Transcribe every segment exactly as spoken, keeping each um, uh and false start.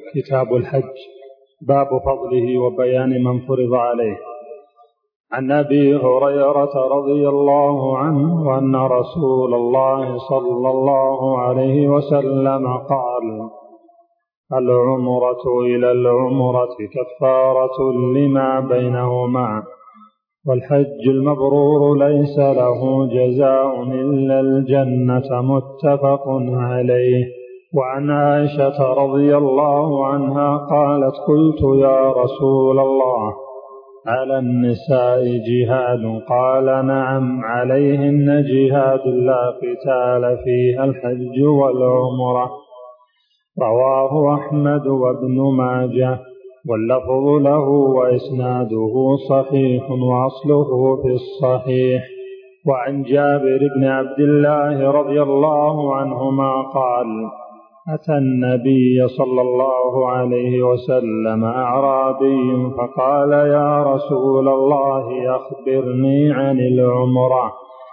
كتاب الحج. باب فضله وبيان من فرض عليه. عن أبي هريرة رضي الله عنه أن رسول الله صلى الله عليه وسلم قال: العمرة إلى العمرة كفارة لما بينهما، والحج المبرور ليس له جزاء إلا الجنة. متفق عليه. وعن عائشة رضي الله عنها قالت: قلت يا رسول الله، على النساء جهاد؟ قال: نعم، عليهن جهاد لا قتال فيها الحج والعمرة. رواه أحمد وابن ماجه، واللفظ له وإسناده صحيح وأصله في الصحيح. وعن جابر بن عبد الله رضي الله عنهما قال: أتى النبي صلى الله عليه وسلم أعرابي فقال: يا رسول الله، أخبرني عن العمرة،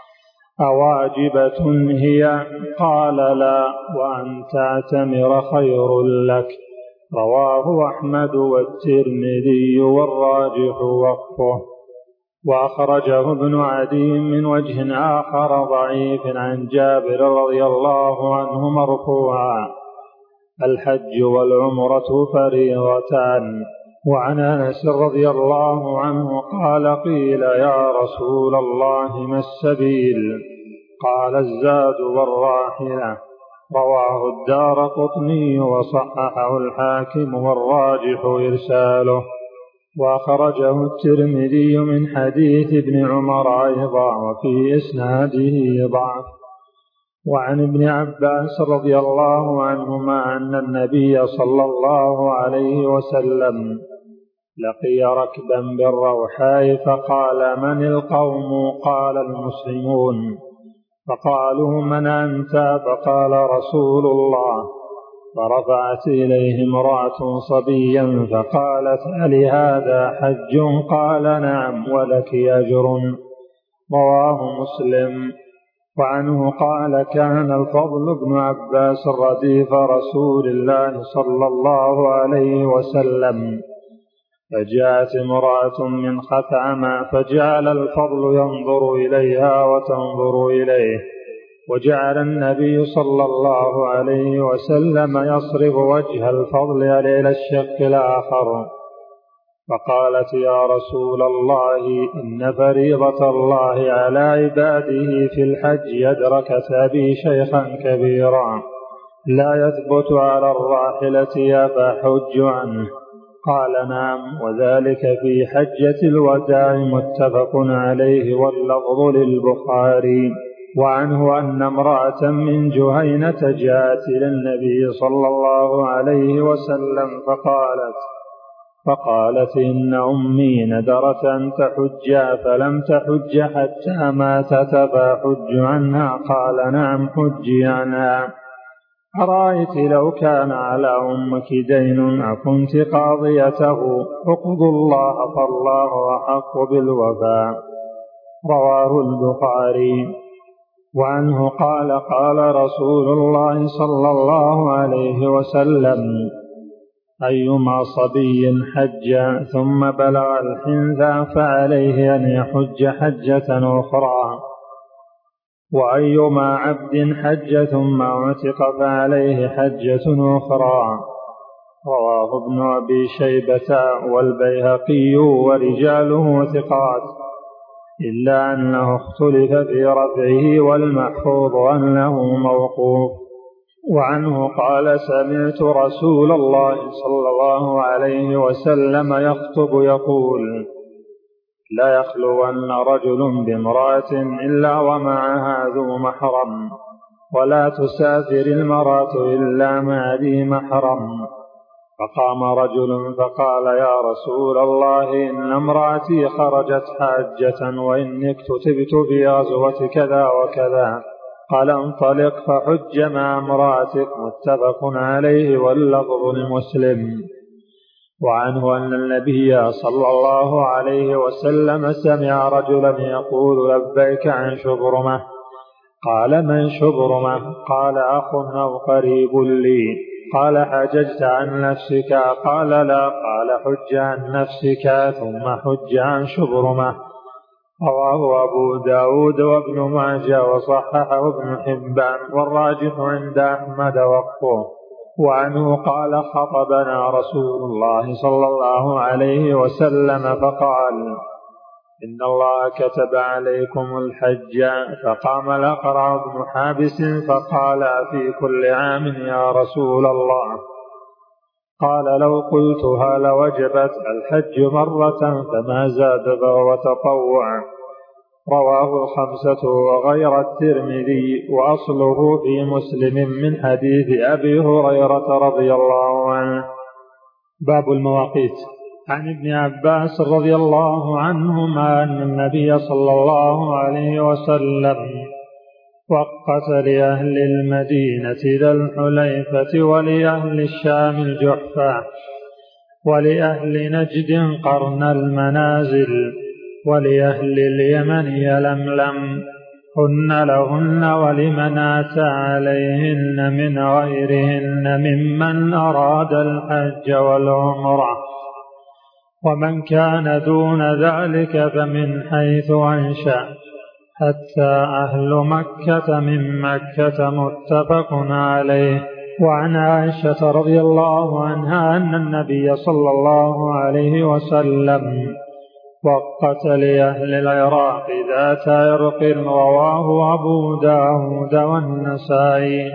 أواجبة هي؟ قال: لا، وأن تعتمر خير لك. رواه أحمد والترمذي، والراجح وقفه. وأخرجه ابن عدي من وجه آخر ضعيف عن جابر رضي الله عنه مرفوعا: الحج والعمرة فريضتان. وعن أنس رضي الله عنه قال: قيل يا رسول الله، ما السبيل؟ قال: الزاد والراحلة. رواه الدارقطني وصححه الحاكم، والراجح إرساله. وأخرجه الترمذي من حديث ابن عمر أيضا، وفي إسناده ضعف. وعن ابن عباس رضي الله عنهما أن النبي صلى الله عليه وسلم لقي ركبا بالروحاء فقال: من القوم؟ قال: المسلمون. فقالوا: من أنت؟ فقال: رسول الله. فرفعت إليه امرأة صبيا فقالت: ألهذا حج؟ قال: نعم، ولك أجر. رواه مسلم. وعنه قال: كان الفضل بن عباس رديف رسول الله صلى الله عليه وسلم، فجاءت امرأة من خثعم فجعل الفضل ينظر إليها وتنظر إليه، وجعل النبي صلى الله عليه وسلم يصرف وجه الفضل إلى الشق الآخر. فقالت: يا رسول الله، إن فريضة الله على عباده في الحج يدركت أبي شيخا كبيرا لا يثبت على الراحلة، أفحج عنه؟ قال: نعم، وذلك في حجة الوداع. متفق عليه، واللفظ للبخاري. وعنه أن امرأة من جهينة جاءت إلى النبي صلى الله عليه وسلم فقالت فقالت إن أمي ندرت أن تحج فلم تحج حتى ماتت، فأحج عنها؟ قال: نعم، حجي عنها. أرأيت لو كان على أمك دين أكنت قاضيته؟ اقضوا الله، فالله أحق بالوفاء. رواه البخاري. وعنه قال: قال رسول الله صلى الله عليه وسلم: أيما صبي حج ثم بلغ الحنثى فعليه أن يحج حجة أخرى، وأيما عبد حج ثم اعتق فعليه حجة أخرى. رواه ابن أبي شيبة والبيهقي، ورجاله ثقات، إلا أنه اختلف في رفعه، والمحفوظ أنه موقوف. وعنه قال: سمعت رسول الله صلى الله عليه وسلم يخطب يقول: لا يخلون رجل بامرأة إلا ومعها ذو محرم، ولا تسافر المرأة إلا مع ذي محرم. فقام رجل فقال: يا رسول الله، إن امرأتي خرجت حاجة وإني اكتتبت في غزوة كذا وكذا. قال: انطلق فحج مع امرأتك. متفق عليه، واللفظ لمسلم. وعنه أن النبي صلى الله عليه وسلم سمع رجلا يقول: لبيك عن شبرمة. قال: من شبرمة؟ قال: أخ أو قريب لي. قال حججت عن نفسك؟ قال لا. قال حج عن نفسك ثم حج عن شبرمة. رواه أبو داود وابن ماجه وصححه ابن حبان، والراجح عند أحمد وقفه. وعنه قال خطبنا رسول الله صلى الله عليه وسلم فقال إن الله كتب عليكم الحج، فقام الأقرع بن حابس فقال في كل عام يا رسول الله؟ قال لو قلتها لوجبت الحج مرة فما زاد فهو تطوع. رواه الخمسة وغير الترمذي، وأصله في مسلم من حديث أبي هريرة رضي الله عنه. باب المواقيت. عن ابن عباس رضي الله عنهما أن النبي صلى الله عليه وسلم وقت لأهل المدينة ذا الحليفة، ولأهل الشام الجحفة، ولأهل نجد قرن المنازل، ولأهل اليمن يلملم، هن لهن ولمن أتى عليهن من غيرهن ممن أراد الحج والعمرة، ومن كان دون ذلك فمن حيث أنشأ، حتى أهل مكة من مكة، متفق عليه. وعن عائشة رضي الله عنها أن النبي صلى الله عليه وسلم وقت لأهل العراق ذات عرق. رواه أبو داود والنسائي،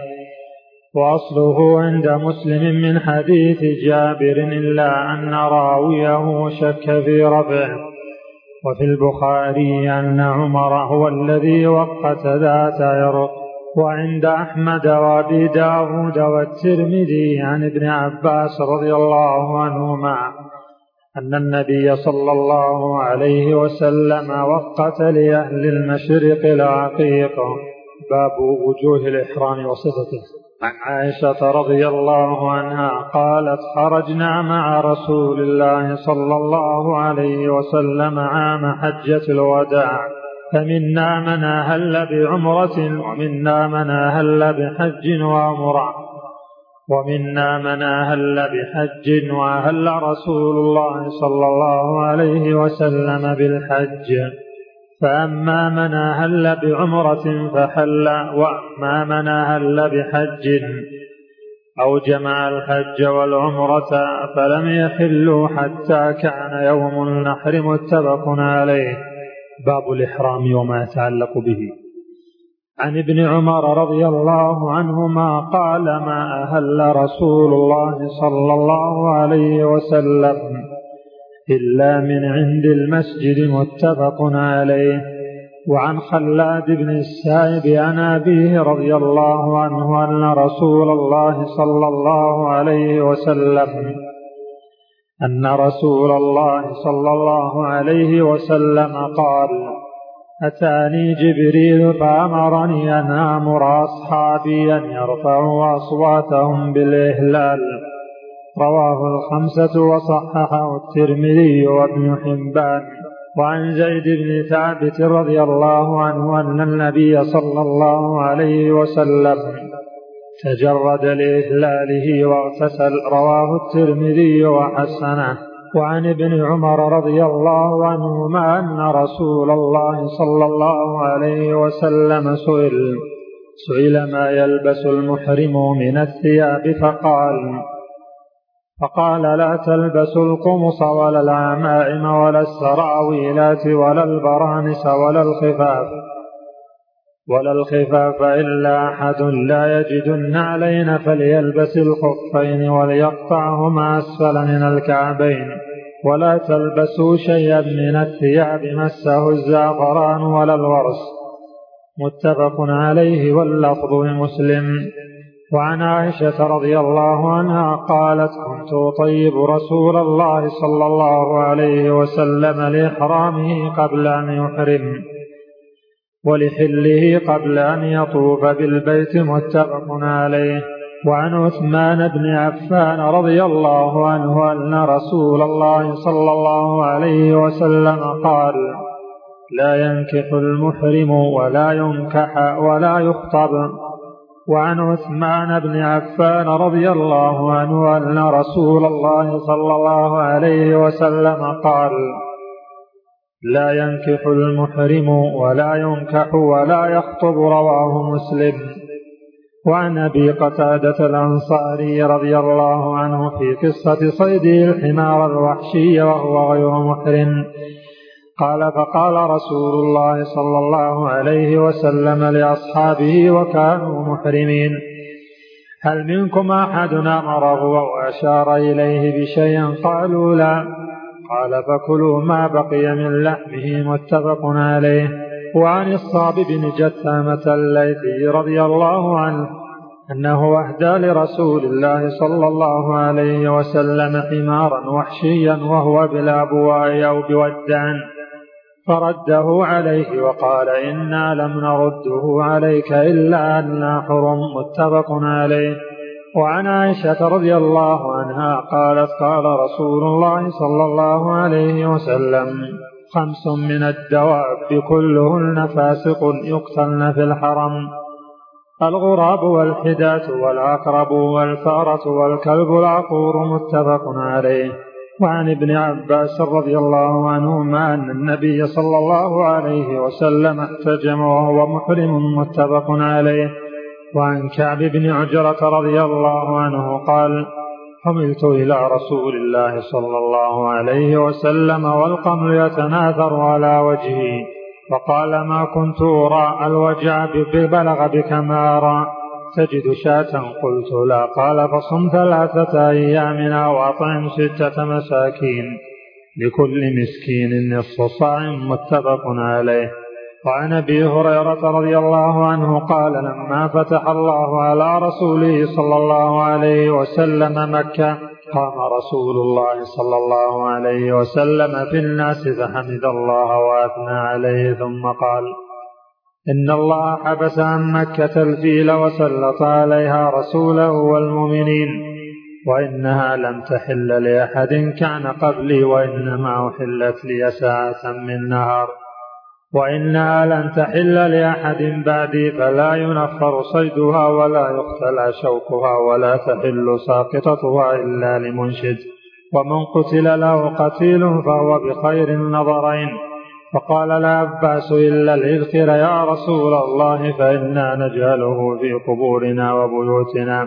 وأصله عند مسلم من حديث جابر إلا أن راويه شك في رفعه. وفي البخاري أن عمر هو الذي وقت ذات عرق. وعند أحمد وأبي داود والترمذي عن ابن عباس رضي الله عنهما أن النبي صلى الله عليه وسلم وقت لأهل المشرق العقيق. باب وجوه الإحرام وصفته. عن عائشة رضي الله عنها قالت خرجنا مع رسول الله صلى الله عليه وسلم عام حجة الوداع، فمنا من أهل بعمرة، ومنا من أهل بحج وعمرة، ومنا من أهل بحج، وأهل رسول الله صلى الله عليه وسلم بالحج. فأما من أهل بعمرة فحل، وأما من أهل بحج أو جمع الحج والعمرة فلم يحلوا حتى كان يوم النحر، متفق عليه. باب الإحرام وما يتعلق به. عن ابن عمر رضي الله عنهما قال ما أهل رسول الله صلى الله عليه وسلم إلا من عند المسجد، متفق عليه. وعن خلاد بن السائب عن أبيه رضي الله عنه أن رسول الله صلى الله عليه وسلم أن رسول الله صلى الله عليه وسلم قال أتاني جبريل فأمرني أن آمر أصحابي أن يرفعوا أصواتهم بالإهلال. رواه الخمسة وصححه الترمذي وابن حبان. وعن زيد بن ثابت رضي الله عنه أن النبي صلى الله عليه وسلم تجرد لإهلاله واغتسل. رواه الترمذي وحسنه. وعن ابن عمر رضي الله عنهما أن رسول الله صلى الله عليه وسلم سئل سئل ما يلبس المحرم من الثياب فقال فقال لا تلبسوا القمص ولا العمائم ولا السراويلات ولا البرانس ولا الخفاف ولا الخفاف إلا أحد لا يجد النعلين فليلبس الخفين وليقطعهما أسفل من الكعبين، ولا تلبسوا شيئا من الثياب مسه الزعفران ولا الورس، متفق عليه واللفظ لمسلم. وعن عائشة رضي الله عنها قالت كنت أطيب رسول الله صلى الله عليه وسلم لإحرامه قبل أن يحرم ولحله قبل أن يطوف بالبيت، متفق عليه. وعن عثمان بن عفان رضي الله عنه أن رسول الله صلى الله عليه وسلم قال لا ينكح المحرم ولا ينكح ولا يخطب وعن عثمان بن عفان رضي الله عنه أن رسول الله صلى الله عليه وسلم قال: لا ينكح المحرم ولا ينكح ولا يخطب. رواه مسلم. وعن أبي قتادة الأنصاري رضي الله عنه في قصة صيده الحمار الوحشي وهو غير محرم قال: فقال رسول الله صلى الله عليه وسلم لأصحابه وكانوا محرمين: هل منكم أحد أمره وأشار إليه بشيء؟ قالوا: لا. قال: فكلوا ما بقي من لحمه. متفق عليه. وعن الصاب بن جثامة الليثي رضي الله عنه أنه أهدى لرسول الله صلى الله عليه وسلم حمارا وحشيا وهو بالأبواء أو بودان، فرده عليه وقال: إنا لم نرده عليك إلا أننا حرم. متفق عليه. وعن عائشة رضي الله عنها قالت: قال رسول الله صلى الله عليه وسلم: خمس من الدواب كلهن فاسق يقتلن في الحرم: الغراب والحداة والعقرب والفأرة والكلب العقور. متفق عليه. وعن ابن عباس رضي الله عنهما أن النبي صلى الله عليه وسلم احتجم وهو محرم. متفق عليه. وعن كعب بن عجرة رضي الله عنه قال: حملت إلى رسول الله صلى الله عليه وسلم والقمل يتناثر على وجهي، فقال: ما كنت أرى الوجع ببلغ بك ما أرى، تجد شاة؟ قلت: لا. قال: فصم ثلاثة أيام أو أطعم ستة مساكين، لكل مسكين نصف صاع. متفق عليه. وعن أبي هريرة رضي الله عنه قال: لما فتح الله على رسوله صلى الله عليه وسلم مكة قام رسول الله صلى الله عليه وسلم في الناس فحمد الله وأثنى عليه، ثم قال: إن الله حبس عن مكة الفيل وسلط عليها رسوله والمؤمنين، وإنها لم تحل لأحد كان قبلي، وإنما أحلت لي ساعة من نهار، وإنها لن تحل لأحد بعدي، فلا ينفر صيدها ولا يختلى شوكها ولا تحل ساقطتها إلا لمنشد، ومن قتل له قتيل فهو بخير النظرين. فقال العباس: إلا الإذخر يا رسول الله، فإنا نجعله في قبورنا وبيوتنا.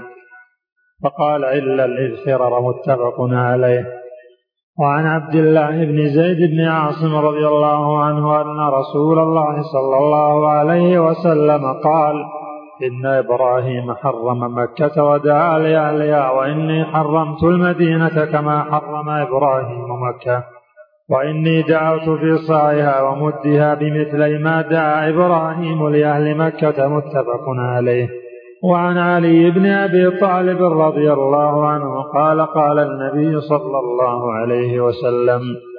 فقال: إلا الإذخر. متفق عليه. وعن عبد الله بن زيد بن عاصم رضي الله عنه أن رسول الله صلى الله عليه وسلم قال: إن إبراهيم حرم مكة ودعا لأهلها، وإني حرمت المدينة كما حرم إبراهيم مكة، وإني دعوت في صاعها ومدها بمثل ما دعا إبراهيم لأهل مكة. متفق عليه. وعن علي بن أبي طالب رضي الله عنه قال: قال النبي صلى الله عليه وسلم: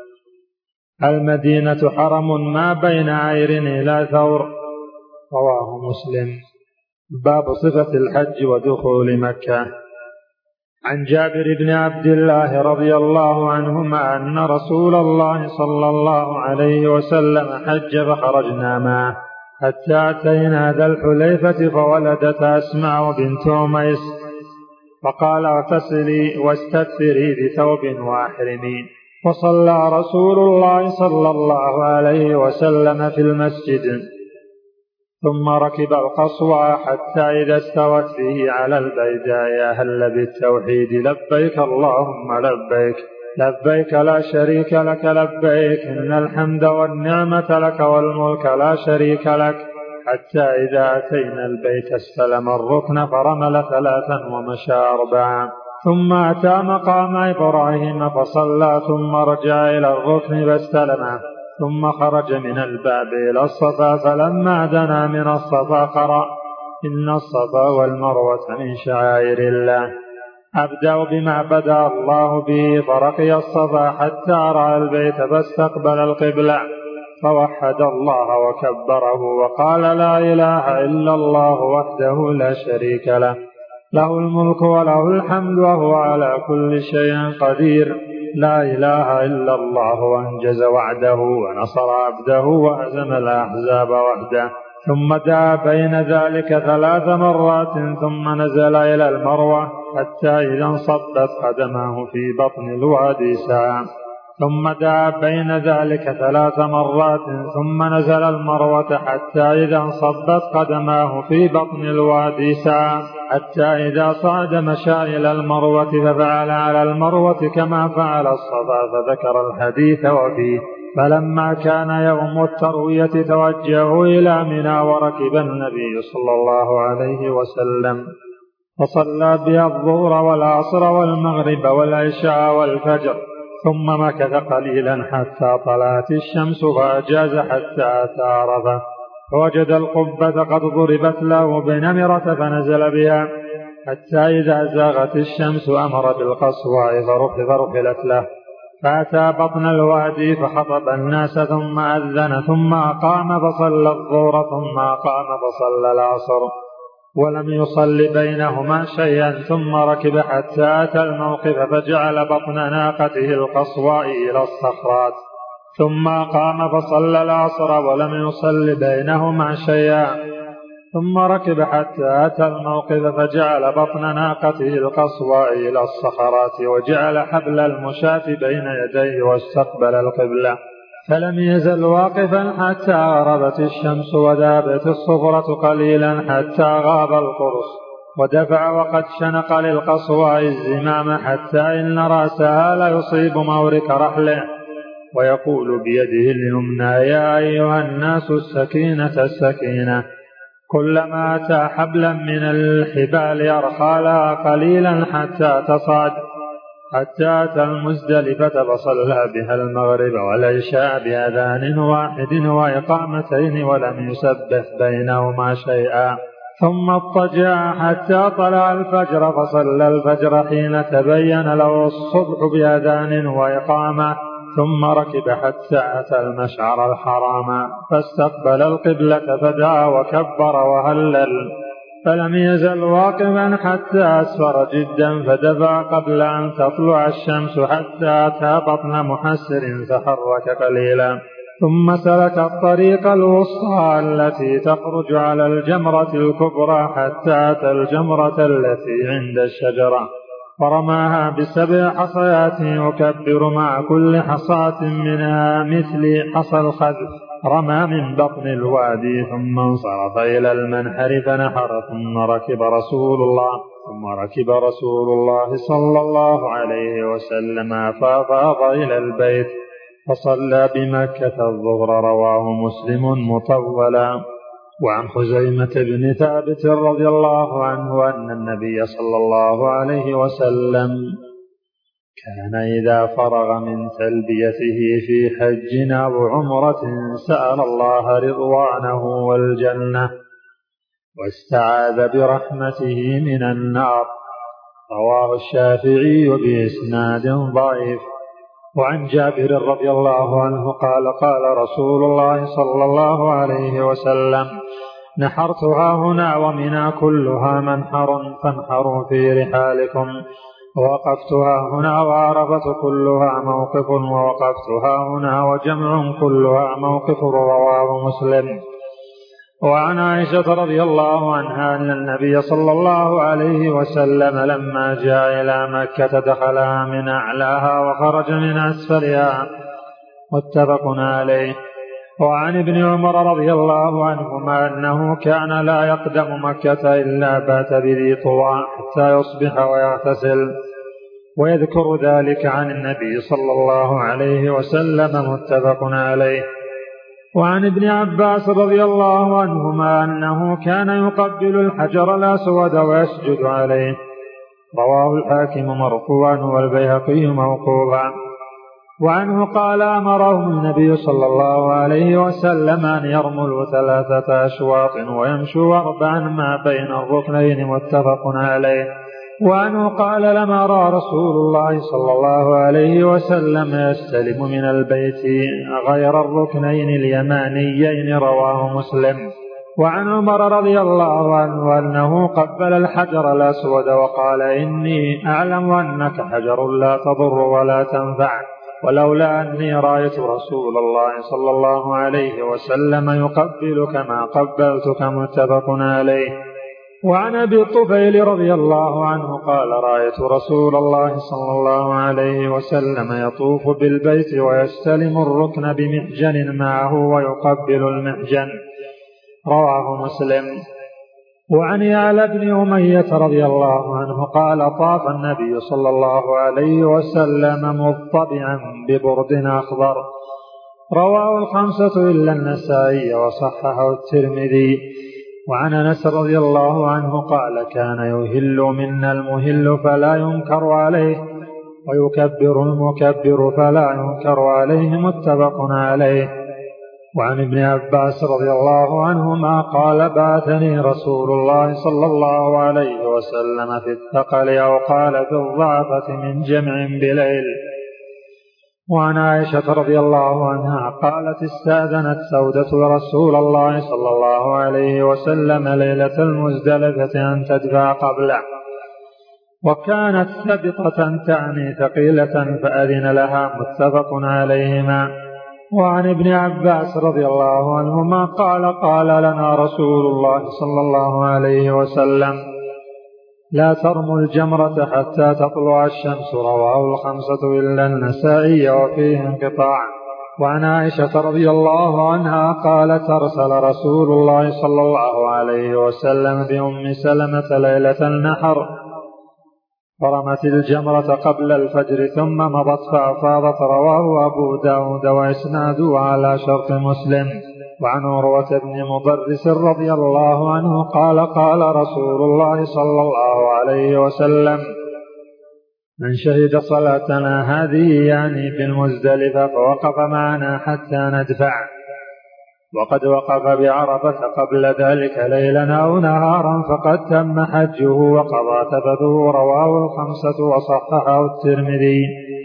المدينة حرم ما بين عير إلى ثور. رواه مسلم. باب صفة الحج ودخول مكة. عن جابر بن عبد الله رضي الله عنهما أن رسول الله صلى الله عليه وسلم حج فخرجنا معه حتى أتينا ذا الحليفة، فولدت أسماء بنت أميس، فقال: اغتسلي واستدثري بثوب واحرمي. وصلى رسول الله صلى الله عليه وسلم في المسجد، ثم ركب القصوى حتى إذا استوت فيه على البيداء أهل بالتوحيد: لبيك اللهم لبيك، لبيك لا شريك لك لبيك، إن الحمد والنعمة لك والملك لا شريك لك. حتى إذا أتينا البيت استلم الركن فرمل ثلاثا ومشى أربعا، ثم أتى مقام إبراهيم فصلى، ثم رجع إلى الركن فاستلمه، ثم خرج من الباب إلى الصفا، فلما دنا من الصفا قرأ: إن الصفا والمروة من شعائر الله، أبدأ بما بدأ الله به، فرقي الصفا حتى رأى البيت فاستقبل القبلة، فوحد الله وكبره وقال: لا إله إلا الله وحده لا شريك له، له الملك وله الحمد وهو على كل شيء قدير، لا إله إلا الله، وأنجز وعده ونصر عبده وهزم الأحزاب وحده، ثم دعا بين ذلك ثلاث مرات ثم نزل إلى المروة حتى إذا انصبت قدماه في بطن الوادي سعى، ثم دعا بين ذلك ثلاث مرات ثم نزل المروة حتى إذا انصبت قدماه في بطن الوادي سعى، حتى إذا صعد مشى إلى المروة ففعل على المروة كما فعل الصفا، فذكر الحديث وفيه: فلما كان يوم التروية توجهوا إلى منى وركب النبي صلى الله عليه وسلم فصلى بها الظهر والعصر والمغرب والعشاء والفجر، ثم مكث قليلا حتى طلعت الشمس فأجاز حتى أتى عرفة فوجد القبة قد ضربت له بنمرة فنزل بها حتى إذا زاغت الشمس أمر بالقصواء فرحلت له، فأتى بطن الوادي فخطب الناس ثم أذن ثم أقام فصلى الظهر ثم أقام فصلى العصر ولم يصل بينهما شيئا، ثم ركب حتى أتى الموقف فجعل بطن ناقته القصواء إلى الصخرات، ثم أقام فصلى العصر ولم يصل بينهما شيئا، ثم ركب حتى أتى الموقف فجعل بطن ناقته القصواء إلى الصخرات وجعل حبل المشاة بين يديه واستقبل القبلة، فلم يزل واقفا حتى غربت الشمس وذابت الصفرة قليلا حتى غاب القرص، ودفع وقد شنق للقصواء الزمام حتى إن رأسها لا يصيب مورك رحله، ويقول بيده اليمنى: يا أيها الناس السكينة السكينة، كلما أتى حبلا من الحبال يرخى لها قليلا حتى تصعد، حتى أتى المزدلفة فصلى بها المغرب والعشاء بأذان واحد وإقامتين ولم يسبح بينهما شيئا، ثم اضطجع حتى طلع الفجر فصلى الفجر حين تبين له الصبح بأذان وإقامة، ثم ركب حتى أتى المشعر الحرام فاستقبل القبلة فدعا وكبر وهلل، فلم يزل واقفا حتى أسفر جدا فدفع قبل أن تطلع الشمس حتى أتى بطن محسر فحرك قليلا، ثم سلك الطريق الوسطى التي تخرج على الجمرة الكبرى حتى أتى الجمرة التي عند الشجرة فرماها بسبع حصيات يكبر مع كل حصاة منها مثل حصى الخذف، رمى من بطن الوادي ثم انصرف إلى المنحر فنحر، ثم ركب رسول الله ثم ركب رسول الله صلى الله عليه وسلم فأفاض إلى البيت فصلى بمكة الظهر. رواه مسلم مطولا. وعن خزيمة بن ثابت رضي الله عنه أن النبي صلى الله عليه وسلم كان إذا فرغ من تلبيته في حج أو عمرة سأل الله رضوانه والجنة واستعاذ برحمته من النار. رواه الشافعي بإسناد ضعيف. وعن جابر رضي الله عنه قال قال رسول الله صلى الله عليه وسلم: نحرتها هنا ومنى كلها منحر فانحروا في رحالكم، ووقفتها هنا وعرفة كلها موقف، ووقفتها هنا وجمع كلها موقف. رواه مسلم. وعن عائشة رضي الله عنها أن النبي صلى الله عليه وسلم لما جاء إلى مكة دخلها من أعلاها وخرج من أسفلها، متفق عليه. وعن ابن عمر رضي الله عنهما أنه كان لا يقدم مكة إلا بات بذي طوى حتى يصبح ويغتسل، ويذكر ذلك عن النبي صلى الله عليه وسلم، متفق عليه. وعن ابن عباس رضي الله عنهما أنه كان يقبل الحجر الأسود ويسجد عليه. رواه الحاكم مرفوعا والبيهقي موقوفا. وعنه قال: أمرهم النبي صلى الله عليه وسلم أن يرملوا ثلاثة أشواط ويمشوا أربعا ما بين الركنين، متفق عليه. وعنه قال: لما رأى رسول الله صلى الله عليه وسلم يستلم من البيت غير الركنين اليمانيين. رواه مسلم. وعن عمر رضي الله عنه أنه قبل الحجر الأسود وقال: إني أعلم أنك حجر لا تضر ولا تنفع، ولولا أني رأيت رسول الله صلى الله عليه وسلم يقبلك ما قبلتك. متفق عليه. وعن أبي الطفيل رضي الله عنه قال رأيت رسول الله صلى الله عليه وسلم يطوف بالبيت ويستلم الركن بمحجن معه ويقبل المحجن. رواه مسلم. وعن يعلى بن أمية رضي الله عنه قال طاف النبي صلى الله عليه وسلم مضطبعا ببرد أخضر. رواه الخمسة إلا النسائي وصححه الترمذي. وعن أنس رضي الله عنه قال كان يهل منا المهل فلا ينكر عليه ويكبر المكبر فلا ينكر عليه. متفق عليه. وعن ابن عباس رضي الله عنهما قال بعثني رسول الله صلى الله عليه وسلم في الثقل أو قال في الضعفة من جمع بليل. وعن عائشة رضي الله عنها قالت استأذنت سودة رسول الله صلى الله عليه وسلم ليلة المزدلفة أن تدفع قبله، وكانت ثبطة تعني ثقيلة فأذن لها. متفق عليهما. وعن ابن عباس رضي الله عنهما قال قال لنا رسول الله صلى الله عليه وسلم لا ترموا الجمرة حتى تطلع الشمس. رواه الخمسة إلا النسائي وفيه انقطاع. وعن عائشة رضي الله عنها قالت أرسل رسول الله صلى الله عليه وسلم بأم سلمة ليلة النحر فرمت الجمرة قبل الفجر ثم مضت فأفاضت. رواه أبو داود وإسناده على شرط مسلم. وعن عروة بن مضرس رضي الله عنه قال قال رسول الله صلى الله عليه وسلم من شهد صلاتنا هذه يعني في المزدلفة فوقف معنا حتى ندفع، وقد وقف بعرفة قبل ذلك ليلا أو نهارا فقد تم حجه وقضى تفثه. رواه الخمسة وصححه الترمذي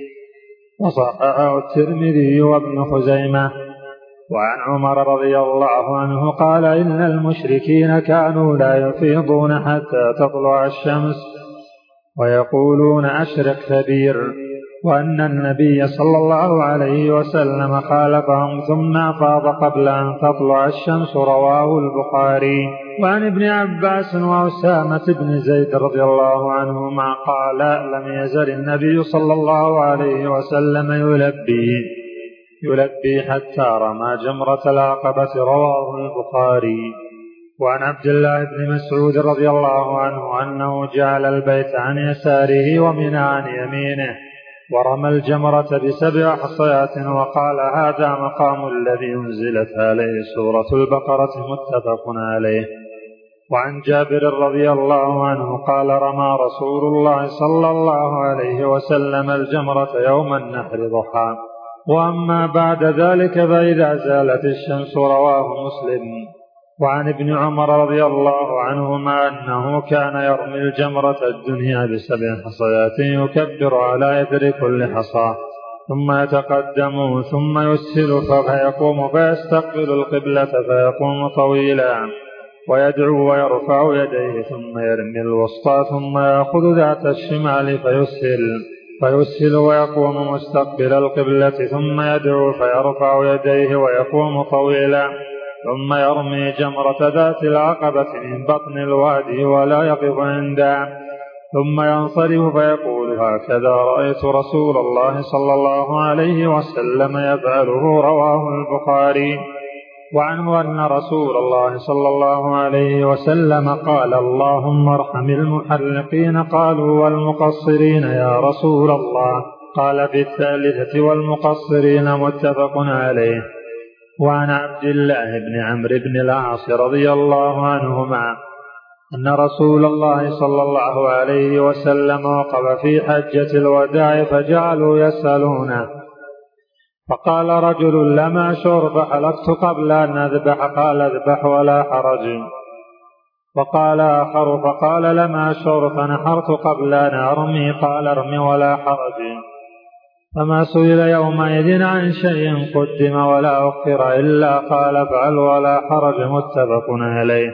وصححه الترمذي وابن خزيمة. وعن عمر رضي الله عنه قال إن المشركين كانوا لا يفيضون حتى تطلع الشمس ويقولون أشرق كبير، وأن النبي صلى الله عليه وسلم خالفهم ثم أفاض قبل أن تطلع الشمس. رواه البخاري. وعن ابن عباس وأسامة بن زيد رضي الله عنهما قال لم يزل النبي صلى الله عليه وسلم يلبي يلبي حتى رمى جمرة العقبة. رواه البخاري. وعن عبد الله بن مسعود رضي الله عنه أنه جعل البيت عن يساره ومنى عن يمينه ورمى الجمرة بسبع حصيات وقال هذا مقام الذي أنزلت عليه سورة البقرة. متفق عليه. وعن جابر رضي الله عنه قال رمى رسول الله صلى الله عليه وسلم الجمرة يوم النحر ضحى، وأما بعد ذلك فإذا زالت الشمس. رواه مسلم. وعن ابن عمر رضي الله عنهما أنه كان يرمي الجمرة الدنيا بسبع حصيات يكبر على إثر كل حصى ثم يتقدم ثم يسهل فيقوم فيستقبل القبلة فيقوم طويلا ويدعو ويرفع يديه ثم يرمي الوسطى ثم يأخذ ذات الشمال فيسهل فيسهل ويقوم مستقبل القبلة ثم يدعو فيرفع يديه ويقوم طويلا ثم يرمي جمرة ذات العقبة من بطن الوادي ولا يقف عندها ثم ينصرف فيقول هكذا رأيت رسول الله صلى الله عليه وسلم يفعله. رواه البخاري. وعنه أن رسول الله صلى الله عليه وسلم قال اللهم ارحم المحلقين. قالوا والمقصرين يا رسول الله؟ قال في الثالثة والمقصرين. متفق عليه. وعن عبد الله بن عمرو بن العاص رضي الله عنهما أن رسول الله صلى الله عليه وسلم وقف في حجة الوداع فجعلوا يسألونه فقال رجل لما شر فحلقت قبل أن أذبح قال اذبح ولا حرج. وقال آخر فقال لما شر فنحرت قبل أن أرمي قال ارمي ولا حرج. فما سئل يومئذ عن شيء قدم ولا أخر إلا قال افعل ولا حرج. متفق عليه.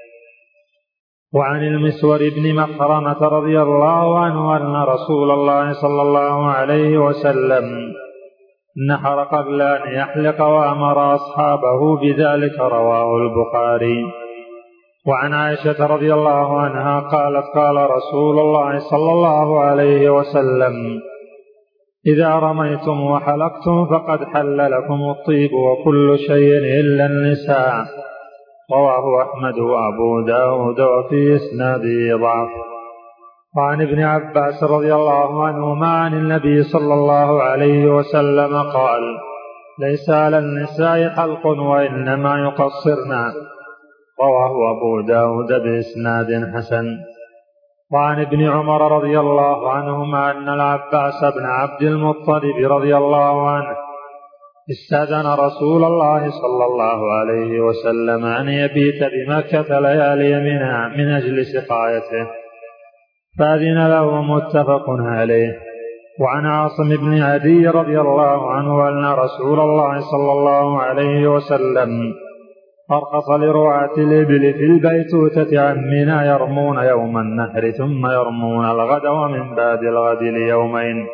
وعن المسور بن مخرمة رضي الله عنه أن رسول الله صلى الله عليه وسلم نحر قبل أن يحلق وأمر أصحابه بذلك، رواه البخاري. وعن عائشة رضي الله عنها قالت قال رسول الله صلى الله عليه وسلم: إذا رميتم وحلقتم فقد حل لكم الطيب وكل شيء إلا النساء، رواه أحمد وأبو داود وفي إسناده ضعف. وعن ابن عباس رضي الله عنهما عن النبي صلى الله عليه وسلم قال: ليس على النساء حلق وإنما يقصرن، رواه أبو داود بإسناد حسن. وعن ابن عمر رضي الله عنهما أن العباس بن عبد المطلب رضي الله عنه استأذن رسول الله صلى الله عليه وسلم أن يبيت بمكة ليالي منها من أجل سقايته، فأذن له، متفق عليه. وعن عاصم بن عدي رضي الله عنه أن رسول الله صلى الله عليه وسلم أرخص لرعاة الإبل في البيتوتة عن منى يرمون يوم النحر ثم يرمون الغد، ومن بعد الغد ليومين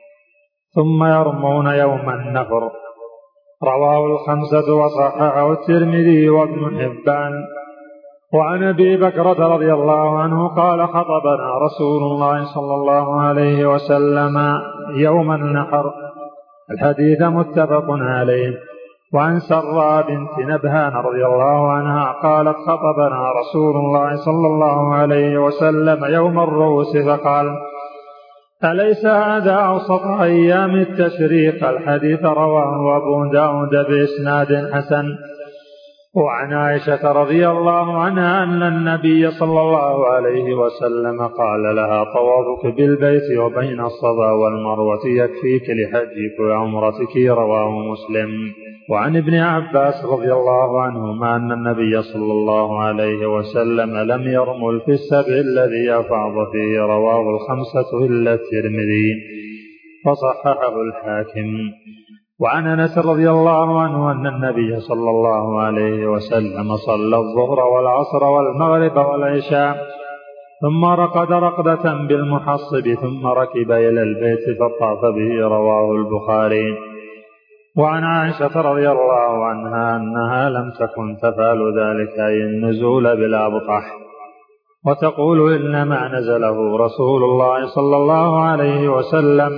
ثم يرمون يوم النحر، رواه الخمسة وصححه الترمذي وابن حبان. وعن أبي بكرة رضي الله عنه قال: خطبنا رسول الله صلى الله عليه وسلم يوم النحر، الحديث متفق عليه. وعن سراء بنت نبهان رضي الله عنها قالت: خطبنا رسول الله صلى الله عليه وسلم يوم الروس فقال: أليس هذا أوسط أيام التشريق؟ الحديث رواه أبو داود بإسناد حسن. وعن عائشة رضي الله عنها أن النبي صلى الله عليه وسلم قال لها: طوافك بالبيت وبين الصفا والمروة يكفيك لحجك وعمرتك، رواه مسلم. وعن ابن عباس رضي الله عنهما أن النبي صلى الله عليه وسلم لم يرمل في السبع الذي أفاض فيه، رواه الخمسة إلا الترمذي فصححه الحاكم. وعن أنس رضي الله عنه أن النبي صلى الله عليه وسلم صلى الظهر والعصر والمغرب والعشاء ثم رقد رقدة بالمحصب ثم ركب إلى البيت فطاف به، رواه البخاري. وعن عائشة رضي الله عنها أنها لم تكن تفعل ذلك، أي النزول بالأبطح، وتقول: إنما نزله رسول الله صلى الله عليه وسلم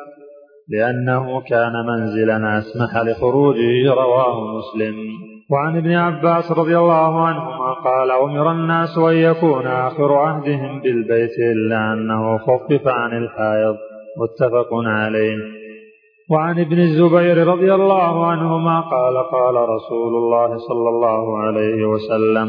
لأنه كان منزلا أسمح لخروجه، رواه مسلم. وعن ابن عباس رضي الله عنهما قال: أمر الناس أن يكون آخر عهدهم بالبيت إلا أنه خفف عن الحائض، متفق عليه. وعن ابن الزبير رضي الله عنهما قال: قال رسول الله صلى الله عليه وسلم: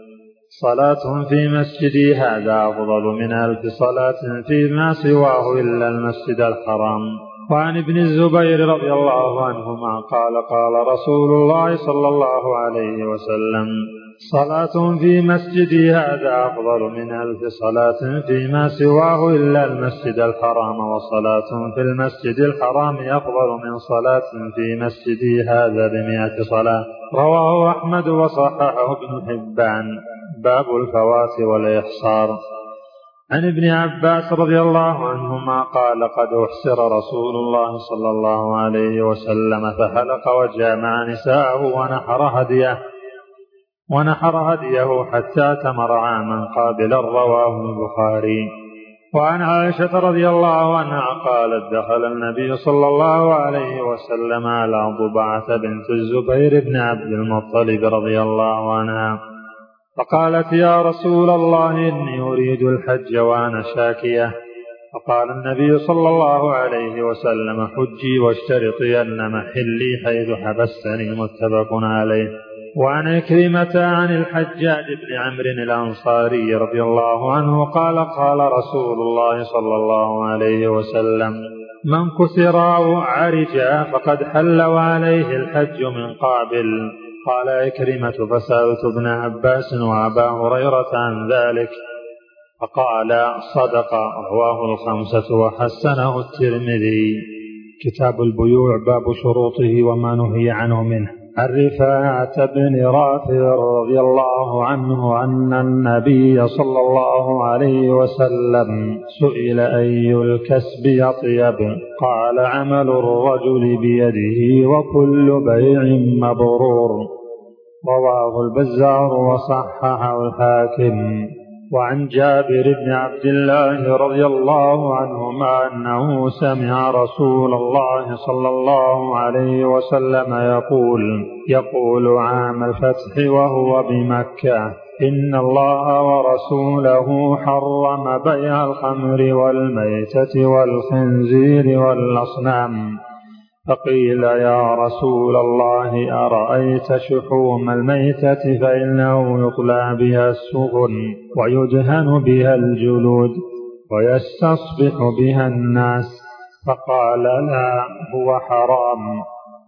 صلاة في مسجدي هذا أفضل من ألف صلاة فيما سواه إلا المسجد الحرام. وعن ابن الزبير رضي الله عنهما قال: قال رسول الله صلى الله عليه وسلم: صلاة في مسجدي هذا أفضل من ألف صلاة فيما سواه إلا المسجد الحرام، وصلاة في المسجد الحرام أفضل من صلاة في مسجدي هذا بمئة صلاة، رواه أحمد وصححه ابن حبان. باب الفوات والإحصار. عن ابن عباس رضي الله عنهما قال: قد أحسر رسول الله صلى الله عليه وسلم فحلق وجامع نساءه ونحر هديه ونحر هديه حتى تمر عاما قابلا، رواه البخاري. وعن عائشة رضي الله عنها قالت: دخل النبي صلى الله عليه وسلم على ضبعة بنت الزبير بن عبد المطلب رضي الله عنها فقالت: يا رسول الله إني أريد الحج وأنا شاكية. فقال النبي صلى الله عليه وسلم: حجي واشترطي أن محلي حيث حبستني، متفق عليه. وعن عكرمة عن الحجاج بن عمرو الأنصاري رضي الله عنه قال: قال رسول الله صلى الله عليه وسلم: من كسر أو عرج فقد حل وعليه الحج من قابل. قال عكرمة: فسألت ابن عباس وأبا هريرة عن ذلك فقال: صدق، رواه الخمسة وحسنه الترمذي. كتاب البيوع، باب شروطه وما نهي عنه منه. عن رفاعة بن رافع رضي الله عنه أن النبي صلى الله عليه وسلم سئل أي الكسب أطيب؟ قال عمل الرجل بيده وكل بيع مبرور. رواه البزار وصححه الحاكم. وعن جابر بن عبد الله رضي الله عنهما أنه سمع رسول الله صلى الله عليه وسلم يقول يقول عام الفتح وهو بمكة: إن الله ورسوله حرم بيع الخمر والميتة والخنزير والأصنام. فقيل: يا رسول الله أرأيت شحوم الميتة فإنه يطلى بها السفن ويدهن بها الجلود ويستصبح بها الناس. فقال: لا، هو حرام.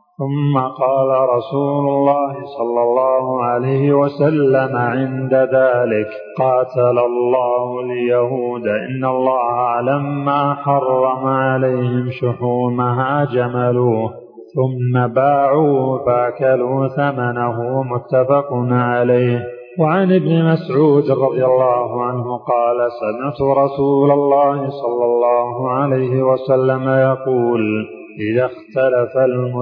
ثم قال رسول الله صلى الله عليه وسلم عند ذلك: قاتل الله اليهود، إن الله لما حرم عليهم شحومها جملوه ثم باعوه فاكلوا ثمنه. متفق عليه. وعن ابن مسعود رضي الله عنه قال: سمعت رسول الله صلى الله عليه وسلم يقول: إذا اختلف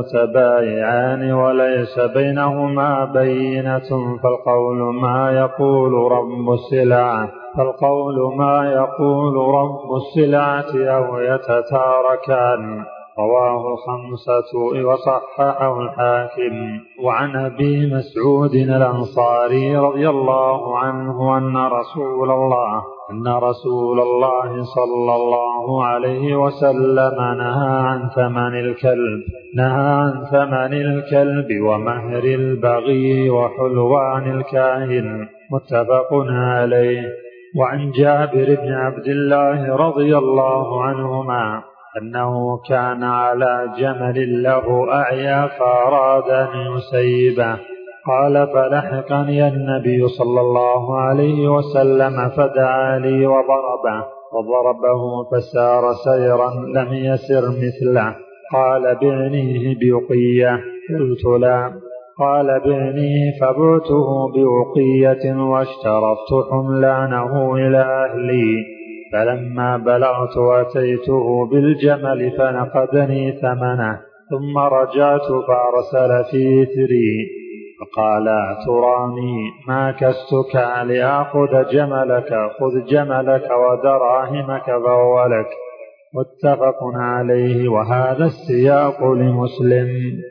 المتبايعان وليس بينهما بينة فالقول ما يقول رب السلعة فالقول ما يقول رب السلعة أو يتتاركان. رواه الخمسة وصححه الحاكم. وعن أبي مسعود الأنصاري رضي الله عنه أن رسول الله أن رسول الله صلى الله عليه وسلم نهى عن ثمن الكلب نهى عن ثمن الكلب ومهر البغي وحلوان الكاهن. متفق عليه. وعن جابر بن عبد الله رضي الله عنهما أنه كان على جمل له أعيا فأراد أن يسيبه، قال: فلحقني النبي صلى الله عليه وسلم فدعا لي وضربه وضربه فسار سيرا لم يسر مثله. قال: بعنيه بوقية. قلت: لا. قال: بعنيه. فبعته بوقية واشترطت حملانه إلى أهلي. فلما بلغت أتيته بالجمل فنقدني ثمنه، ثم رجعت فأرسل في إثري فقال: تراني ما كستك لآخذ جملك؟ خذ جملك ودراهمك فهو لك. متفق عليه. وهذا السياق لمسلم.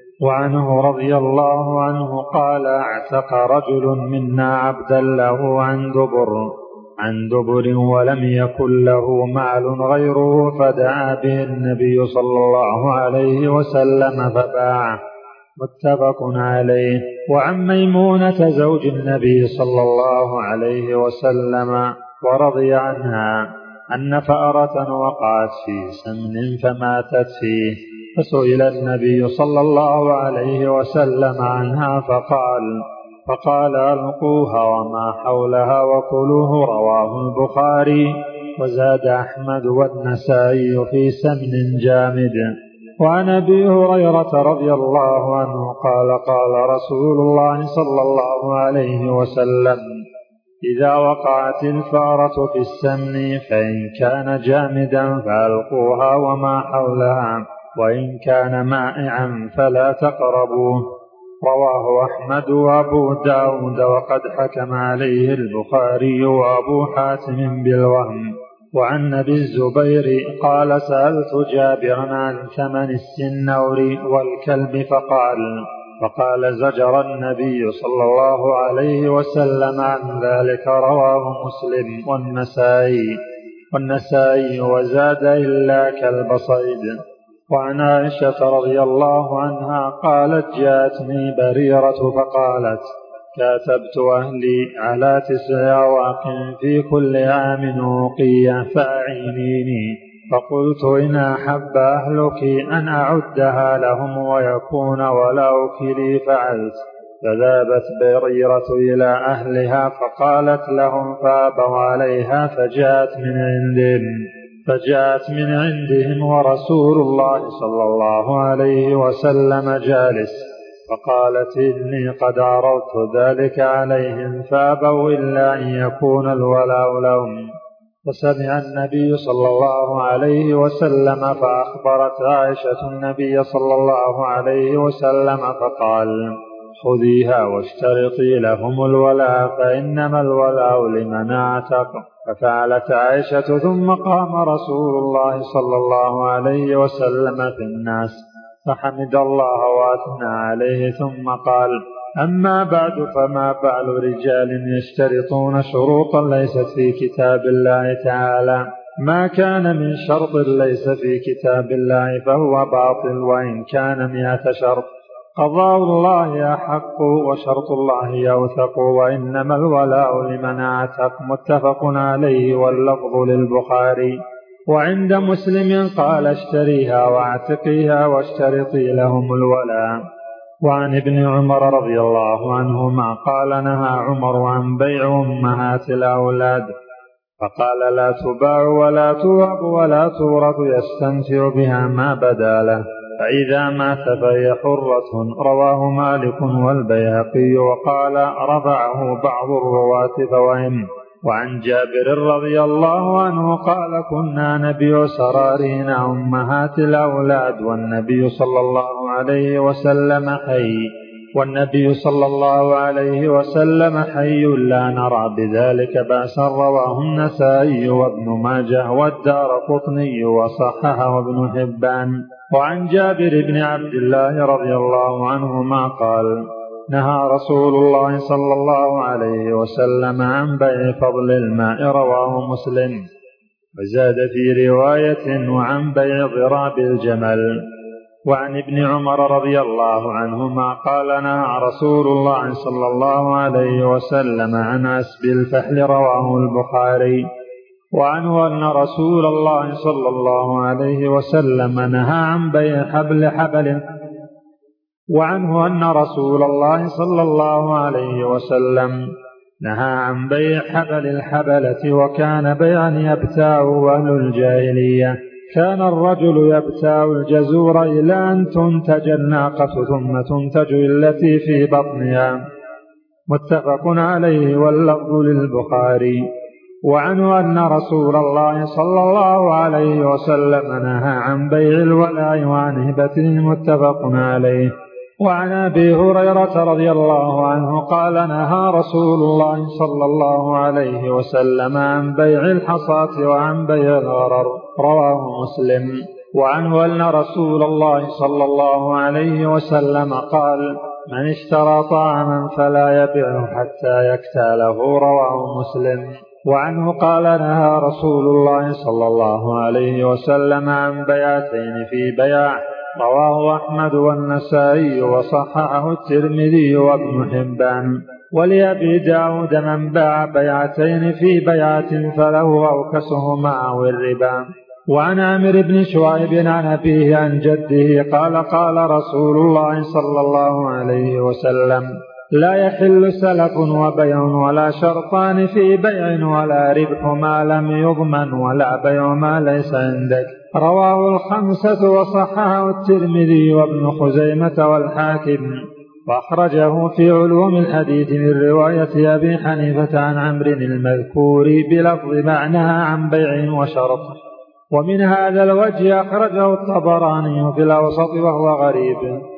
وعنه رضي الله عنه قال: اعتق رجل منا عبدا له عن دبر عن دبر ولم يكن له مال غيره، فدعا به النبي صلى الله عليه وسلم فباعه. متفق عليه. وعن ميمونة زوج النبي صلى الله عليه وسلم ورضي عنها أن فأرة وقعت في سمن فماتت فيه، فسئل النبي صلى الله عليه وسلم عنها فقال فقال ألقوها وما حولها وكلوه. رواه البخاري. وزاد أحمد والنسائي في سمن جامد. وعن أبي هريرة رضي الله عنه قال: قال رسول الله صلى الله عليه وسلم: إذا وقعت الفارة في السمن فإن كان جامدا فألقوها وما حولها، وإن كان مائعا فلا تقربوه. رواه أحمد وأبو داود، وقد حكم عليه البخاري وأبو حاتم بالوهم. وعن أبي الزبير قال: سألت جابرا عن ثمن السنور والكلب فقال فقال زجر النبي صلى الله عليه وسلم عن ذلك. رواه مسلم والنسائي والنسائي وزاد: إلا كلب صيد. وعن عائشة رضي الله عنها قالت: جاءتني بريرة فقالت: كاتبت أهلي على تسع أواق في كل عام أوقية فأعينيني. فقلت: إن أحب أهلك أن أعدها لهم ويكون ولاؤك لي فعلت. فذهبت بريرة إلى أهلها فقالت لهم فأبوا عليها، فجاءت من عندهم فجاءت من عندهم ورسول الله صلى الله عليه وسلم جالس، فقالت إني قد عرضت ذلك عليهم فأبوا إلا أن يكون الولاء لهم. فسمع النبي صلى الله عليه وسلم فأخبرت عائشة النبي صلى الله عليه وسلم فقال خذيها واشترطي لهم الولاء فإنما الولاء لمن اعتق. ففعلت عائشة ثم قام رسول الله صلى الله عليه وسلم في الناس فحمد الله وأثنى عليه ثم قال أما بعد فما بال رجال يشترطون شروطا ليست في كتاب الله تعالى. ما كان من شرط ليس في كتاب الله فهو باطل وإن كان مئة شرط. قضاء الله أحق وشرط الله يوثق وإنما الولاء لمن اعتق. متفق عليه واللفظ للبخاري. وعند مسلم قال اشتريها واعتقيها واشترطي لهم الولاء. وعن ابن عمر رضي الله عنهما قال نهى عمر عن بيع أمهات الأولاد فقال لا تباع ولا توهب ولا تورث يستمتع بها ما بدا له فإذا مات فهي حرة. رواه مالك والبيهقي وقال رفعه بعض الرواة فوهم. وعن جابر رضي الله عنه قال كنا نبيع سرارينا أمهات الأولاد والنبي صلى الله عليه وسلم حي والنبي صلى الله عليه وسلم حي لا نرى بذلك بأسا. رواه النسائي وابن ماجه والدارقطني وصححه ابن حبان. وعن جابر بن عبد الله رضي الله عنهما قال نهى رسول الله صلى الله عليه وسلم عن بيع فضل الماء. رواه مسلم. وزاد في رواية وعن بيع ضراب الجمل. وعن ابن عمر رضي الله عنهما قال نهى رسول الله صلى الله عليه وسلم عن عسب الفحل. رواه البخاري. وعنه أن رسول الله صلى الله عليه وسلم نهى عن بيع حبل حبل وعنه أن رسول الله صلى الله عليه وسلم نهى عن بيع حبل الحبلة وكان بيعا يبتاعه أهل الجاهلية. كان الرجل يبتاع الجزور إلى أن تنتج الناقة ثم تنتج التي في بطنها. متفق عليه واللفظ للبخاري. وعنه أن رسول الله صلى الله عليه وسلم نهى عن بيع الولاء وعن هبته. متفق عليه. وعن أبي هريرة رضي الله عنه قال نهى رسول الله صلى الله عليه وسلم عن بيع الحصاة وعن بيع الغرر. رواه مسلم. وعنه أن رسول الله صلى الله عليه وسلم قال من اشترى طعاما فلا يبيعه حتى يكتاله. رواه مسلم. وعنه قال نهى رسول الله صلى الله عليه وسلم عن بيعتين في بيع. رواه أحمد والنسائي وصححه الترمذي وابن حبان. ولأبي داود من باع بيعتين في بيعة فله أوكسهما أو الربا. وعن عامر بن شعيب عن أبيه عن جده قال قال رسول الله صلى الله عليه وسلم لا يحل سلف وبيع ولا شرطان في بيع ولا ربح ما لم يضمن ولا بيع ما ليس عندك. رواه الخمسة وصححه الترمذي وابن خزيمة والحاكم وأخرجه في علوم الحديث من رواية أبي حنيفة عن عمرو المذكور بلفظ معناها عن بيع وشرط. ومن هذا الوجه أخرجه الطبراني في الأوسط وهو غريب.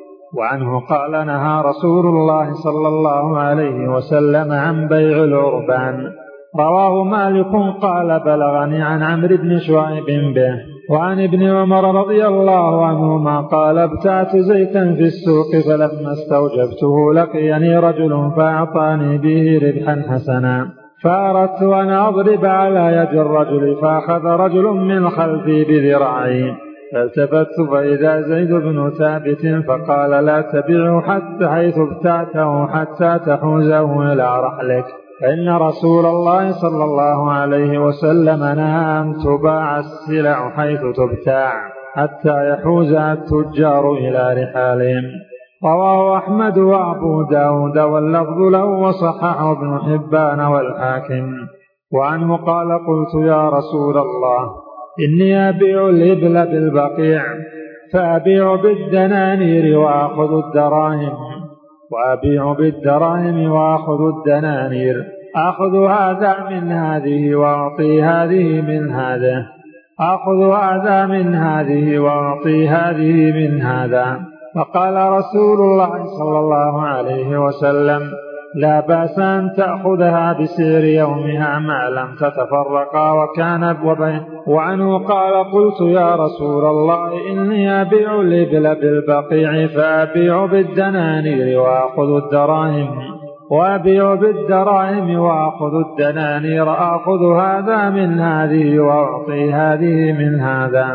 وعنه قال نهى رسول الله صلى الله عليه وسلم عن بيع العربان. رواه مالك قال بلغني عن عمرو بن شعيب به. وعن ابن عمر رضي الله عنهما قال ابتعت زيتا في السوق فلما استوجبته لقيني رجل فأعطاني به ربحا حسنا فأردت أن أضرب على يد الرجل فأخذ رجل من خلفي بذراعي فالتفت فإذا زيد بن ثابت فقال لا تبيع حتى حيث ابتعته حتى تحوزه إلى رحلك فإن رسول الله صلى الله عليه وسلم نهى أن تباع السلع حيث تبتاع حتى يحوز التجار إلى رحالهم. رواه أحمد وأبو داود واللفظ له وصححه ابن حبان والحاكم. وعنه قال قلت يا رسول الله إني أبيع الإبل بالبقيع فأبيع بالدنانير وأخذ الدراهم وأبيع بالدراهم وأخذ الدنانير، أخذ هذا من هذه وأعطي هذه من هذا، أخذ هذا من هذه وأعطي هذه من هذا. فقال رسول الله صلى الله عليه وسلم: لا بأس أن تأخذها بسعر يومها ما لم تتفرقا وكان وبين. وعنه قال: قلت يا رسول الله إني أبيع الإبل بالبقيع فأبيع بالدنانير وأخذ الدراهم وأبيع بالدراهم وأخذ الدنانير، أخذ هذا من هذه وأعطي هذه من هذا.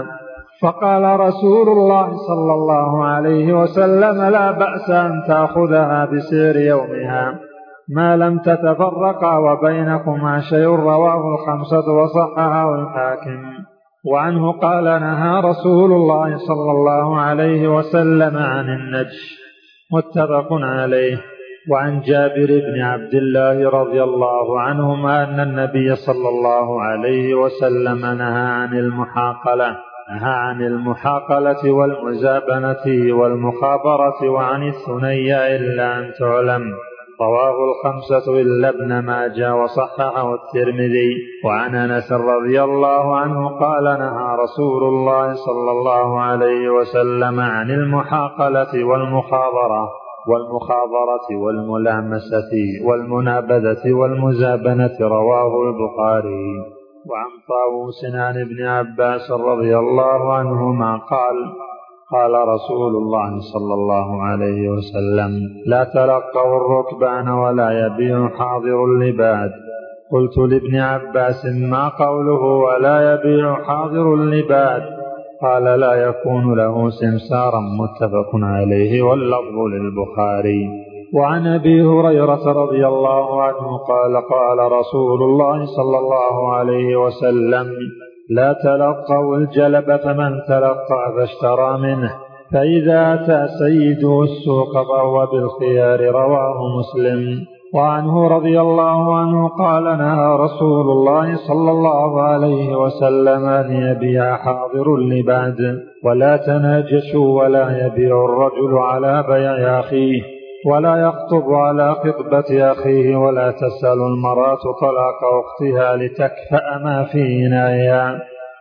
فقال رسول الله صلى الله عليه وسلم: لا بأس أن تأخذها بسعر يومها ما لم تتفرقا وبينكما شيء. رواه الخمسة وصححه الحاكم. وعنه قال: نهى رسول الله صلى الله عليه وسلم عن النجش. متفق عليه. وعن جابر بن عبد الله رضي الله عنهما أن النبي صلى الله عليه وسلم نهى عن المحاقلة نهى عن المحاقلة والمزابنة والمخابرة وعن الثنيا إلا أن تعلم. رواه الخمسة إلا ابن ماجه وصححه الترمذي. وعن أنس رضي الله عنه قال: نهى رسول الله صلى الله عليه وسلم عن المحاقلة والمخابرة والمخابرة والملامسة والمنابذة والمزابنة. رواه البخاري. وعن طاووس عن ابن عباس رضي الله عنهما قال: قال رسول الله صلى الله عليه وسلم: لا تلقوا الركبان ولا يبيع حاضر اللباد. قلت لابن عباس: ما قوله ولا يبيع حاضر اللباد؟ قال: لا يكون له سمسارا. متفق عليه واللفظ للبخاري. وعن أبي هريرة رضي الله عنه قال: قال رسول الله صلى الله عليه وسلم: لا تلقوا الجلب، فمن تلقى فاشترى منه فإذا أتى سيده السوق فهو بالخيار. رواه مسلم. وعنه رضي الله عنه قال: نهى رسول الله صلى الله عليه وسلم أن يبيع حاضر اللباد. ولا تناجشوا ولا يبيع الرجل على بيع أخيه ولا يخطب على خطبة أخيه ولا تسأل المرأة طلاق أختها لتكفأ ما في إنائها.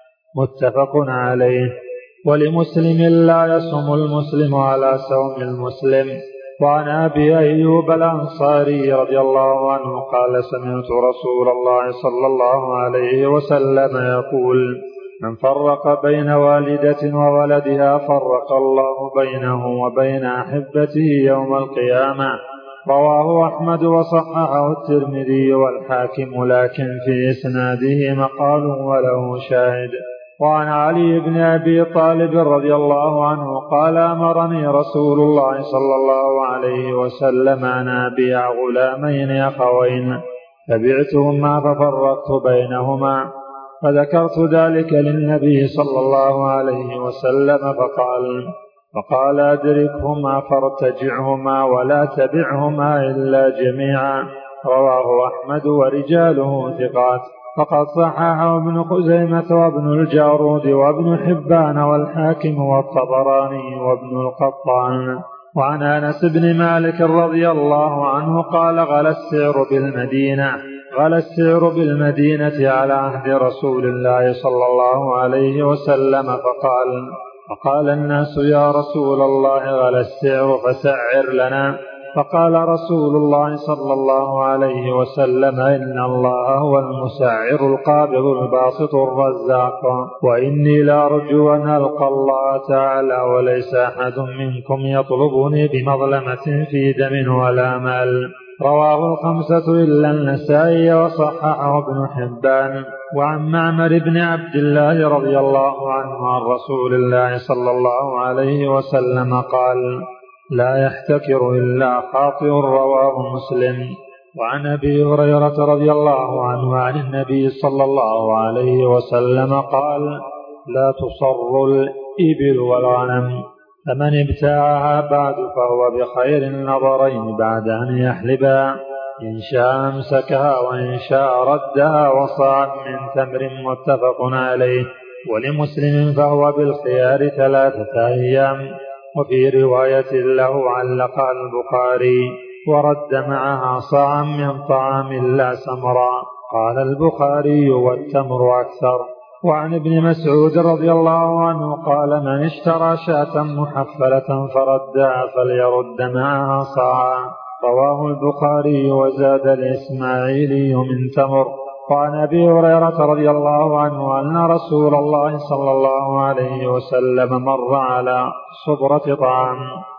متفق عليه. ولمسلم: لا يصوم المسلم على صوم المسلم. وعن أبي أيوب الأنصاري رضي الله عنه قال: سمعت رسول الله صلى الله عليه وسلم يقول: من فرق بين والدة وولدها فرق الله بينه وبين أحبته يوم القيامة. رواه أحمد وصححه الترمذي والحاكم، لكن في إسناده مقال وله شاهد. وعن علي بن أبي طالب رضي الله عنه قال: أمرني رسول الله صلى الله عليه وسلم أن أبيع غلامين أخوين فبعتهما ففرقت بينهما، فذكرت ذلك للنبي صلى الله عليه وسلم فقال فقال أدركهما فارتجعهما ولا تبعهما إلا جميعا. رواه أحمد ورجاله ثقات. فقد صححه ابن خزيمة وابن الجارود وابن حبان والحاكم والطبراني وابن القطان. وعن أنس بن مالك رضي الله عنه قال: غلا السعر بالمدينة غلا السعر بالمدينة على عهد رسول الله صلى الله عليه وسلم، فقال فقال الناس: يا رسول الله غلا السعر فسعر لنا. فقال رسول الله صلى الله عليه وسلم: إن الله هو المسعر القابض الباسط الرزاق، وإني لأرجو أن ألقى الله تعالى وليس أحد منكم يطلبني بمظلمة في دم ولا مال. رواه الخمسة إلا النسائي وصححه ابن حبان. وعن معمر بن عبد الله رضي الله عنه عن رسول الله صلى الله عليه وسلم قال: لا يحتكر إلا خاطئ. رواه مسلم. وعن أبي هريرة رضي الله عنه عن النبي صلى الله عليه وسلم قال: لا تصر الإبل والغنم، فمن ابتاعها بعد فهو بخير النظرين بعد أن يحلبها، إن شاء أمسكها وإن شاء ردها وصاعا من تمر. متفق عليه. ولمسلم: فهو بالخيار ثلاثة أيام. وفي رواية له علق البخاري: ورد معها صاعا من طعام لا سمرا. قال البخاري: والتمر أكثر. وعن ابن مسعود رضي الله عنه قال: من اشترى شاة محفلة فردها فليرد معها صاعا. رواه البخاري. وزاد الإسماعيلي: من تمر. وعن أبي هريرة رضي الله عنه أن رسول الله صلى الله عليه وسلم مر على صبرة طعام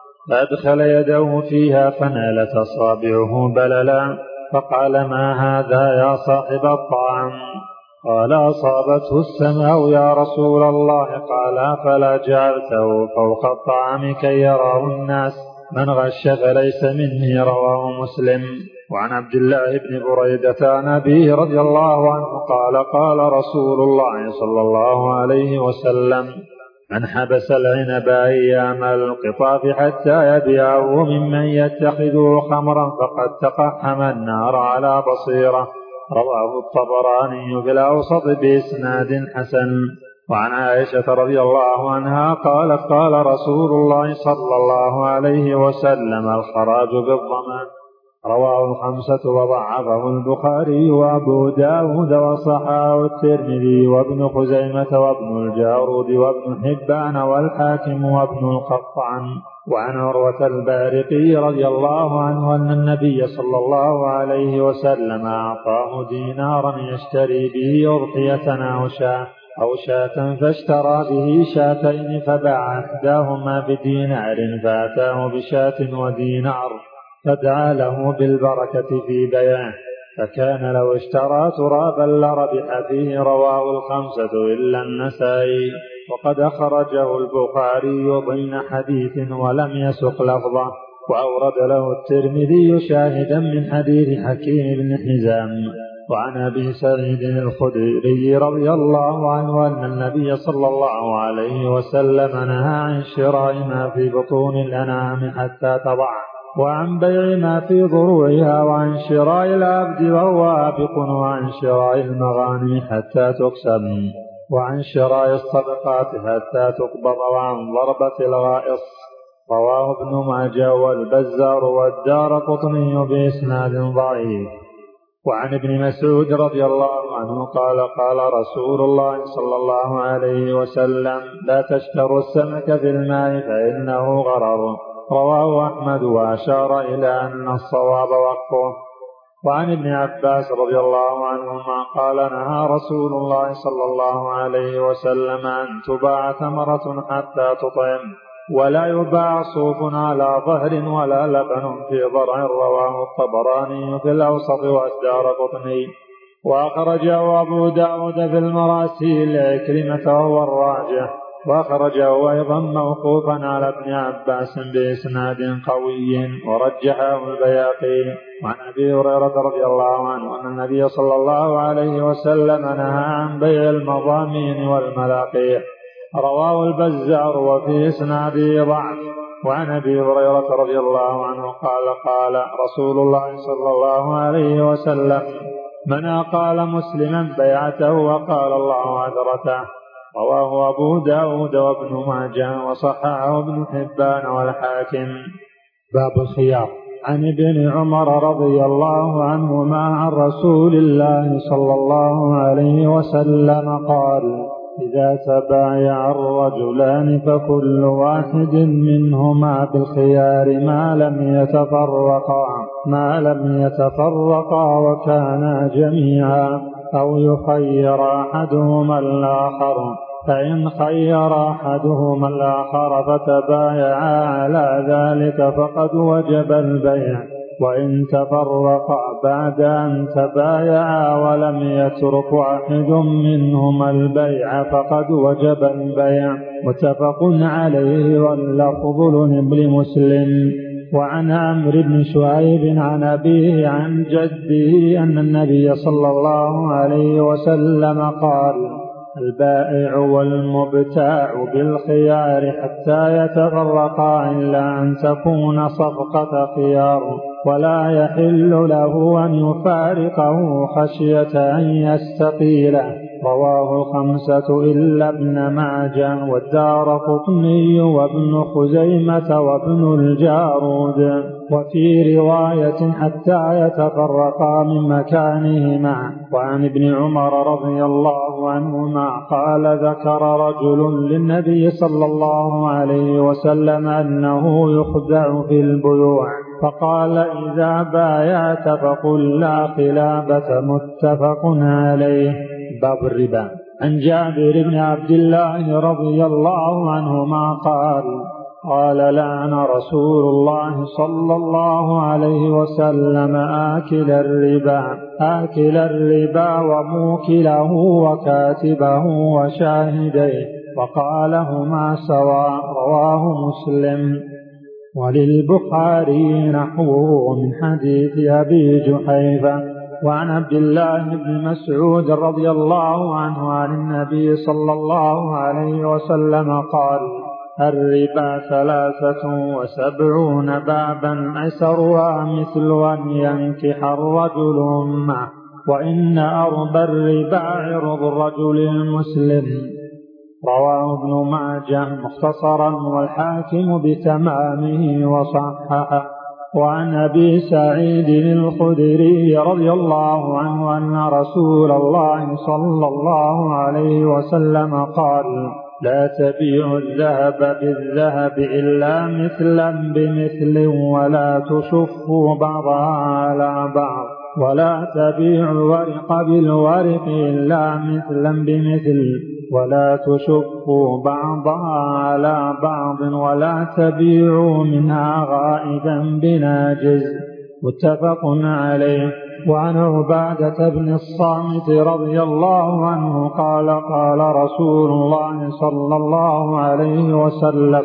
فأدخل يده فيها فنالت أصابعه بللا، فقال: ما هذا يا صاحب الطعام؟ قال: أصابته السماء يا رسول الله. قال: فلا جعلته فوق الطعام كي يراه الناس؟ من غش فليس مني. رواه مسلم. وعن عبد الله بن بريدة عن أبيه رضي الله عنه قال: قال رسول الله صلى الله عليه وسلم: من حبس العنب أيام القطاف حتى يبيعه ممن يتخذه خمرا فقد تقحم النار على بصيرة. رواه الطبراني في الأوسط بإسناد حسن. وعن عائشة رضي الله عنها قالت: قال رسول الله صلى الله عليه وسلم: الخراج بالضمان. رواه الخمسة وضعفه البخاري وأبو داود وصححه الترمذي وابن خزيمة وابن الجارود وابن حبان والحاكم وابن القطعن. وعن عروة البارقي رضي الله عنه أن النبي صلى الله عليه وسلم أعطاه دينارا يشتري به أضحية أو شاة أو شاة فاشترى به شاتين فباع إحداهما بدينار فأتاه بشاة ودينار فدعا له بالبركة في بيعه، فكان لو اشترى ترابا لربح فيه. رواه الخمسة إلا النسائي. وقد أخرجه البخاري ضمن حديث ولم يسق لفظه، وأورد له الترمذي شاهدا من حديث حكيم بن حزام. وعن أبي سعيد الخدري رضي الله عنه أن النبي صلى الله عليه وسلم نهى عن شراء ما في بطون الأنعام حتى تضع، وعن بيع ما في ضروعها، وعن شراء العبد وهو آبق، وعن شراء المغانم حتى تقسم، وعن شراء الصدقات حتى تقبض، وعن ضربة الغائص. رواه ابن ماجه والبزار والدارقطني بإسناد ضعيف. وعن ابن مسعود رضي الله عنه قال: قال رسول الله صلى الله عليه وسلم: لا تشتروا السمك في الماء فإنه غرر. رواه أحمد وأشار إلى أن الصواب وقفه. وعن ابن عباس رضي الله عنهما قال: نهى رسول الله صلى الله عليه وسلم أن تباع ثمرة حتى تطعم، ولا يباع صوف على ظهر ولا لبن في ضرع. رواه الطبراني في الأوسط والدارقطني. وأخرجه أبو داود في المراسيل عكرمة وهو الراجح، وأخرجه أيضا موقوفا على ابن عباس بإسناد قوي ورجحه البياقي. وعن أبي هريرة رضي الله عنه أن النبي صلى الله عليه وسلم نهى عن بيع المضامين والملاقيح. رواه البزار وفي إسناده ضعف. وعن أبي هريرة رضي الله عنه قال: قال رسول الله صلى الله عليه وسلم: من أقال مسلما بيعته وقال الله عذرته. رواه أبو داود وابن ماجه وصححه ابن حبان والحاكم. باب الخيار. عن ابن عمر رضي الله عنهما عن رسول الله صلى الله عليه وسلم قال: إذا تبايع الرجلان فكل واحد منهما بالخيار ما لم يتفرقا ما لم يتفرقا وكانا جميعا، أو يخير أحدهما الآخر، فإن خير أحدهما الآخر فتبايعا على ذلك فقد وجب البيع، وإن تفرقا بعد أن تبايعا ولم يترك أحد منهما البيع فقد وجب البيع. متفق عليه واللفظ لمسلم. وعن عمرو بن شعيب عن أبيه عن جده أن النبي صلى الله عليه وسلم قال: البائع والمبتاع بالخيار حتى يتفرقا إلا أن تكون صفقة خيار، ولا يحل له أن يفارقه خشية أن يستقيله. رواه الخمسة إلا ابن ماجه والدارقطني وابن خزيمة وابن الجارود. وفي رواية حتى يتفرقا من مكانهما. وعن ابن عمر رضي الله عنهما قال ذكر رجل للنبي صلى الله عليه وسلم أنه يخدع في البيوع فقال إذا بايعت فقل لا خلابة. متفق عليه. باب الربا. عن جابر بن عبد الله رضي الله عنهما قال قال لعن رسول الله صلى الله عليه وسلم آكل الربا آكل الربا وموكله وكاتبه وشاهديه وقالهما سواء. رواه مسلم. وللبخاري نحوه من حديث أبي جحيفة. وعن عبد الله بن مسعود رضي الله عنه عن النبي صلى الله عليه وسلم قال الربا ثلاثة وسبعون بابا أيسرها مثل أن ينكح الرجل أمه وإن أربى الربا عرض الرجل المسلم. رواه ابن ماجه مختصرا والحاكم بتمامه وصححه. وعن أبي سعيد الخدري رضي الله عنه أن رسول الله صلى الله عليه وسلم قال لا تبيع الذهب بالذهب إلا مثلا بمثل ولا تشفوا بعضها على بعض ولا تبيع الورق بالورق إلا مثلا بمثل ولا تشفوا بعضها على بعض ولا تبيعوا منها غائبا بناجز. متفق عليه. وعن عبادة بن الصامت رضي الله عنه قال قال رسول الله صلى الله عليه وسلم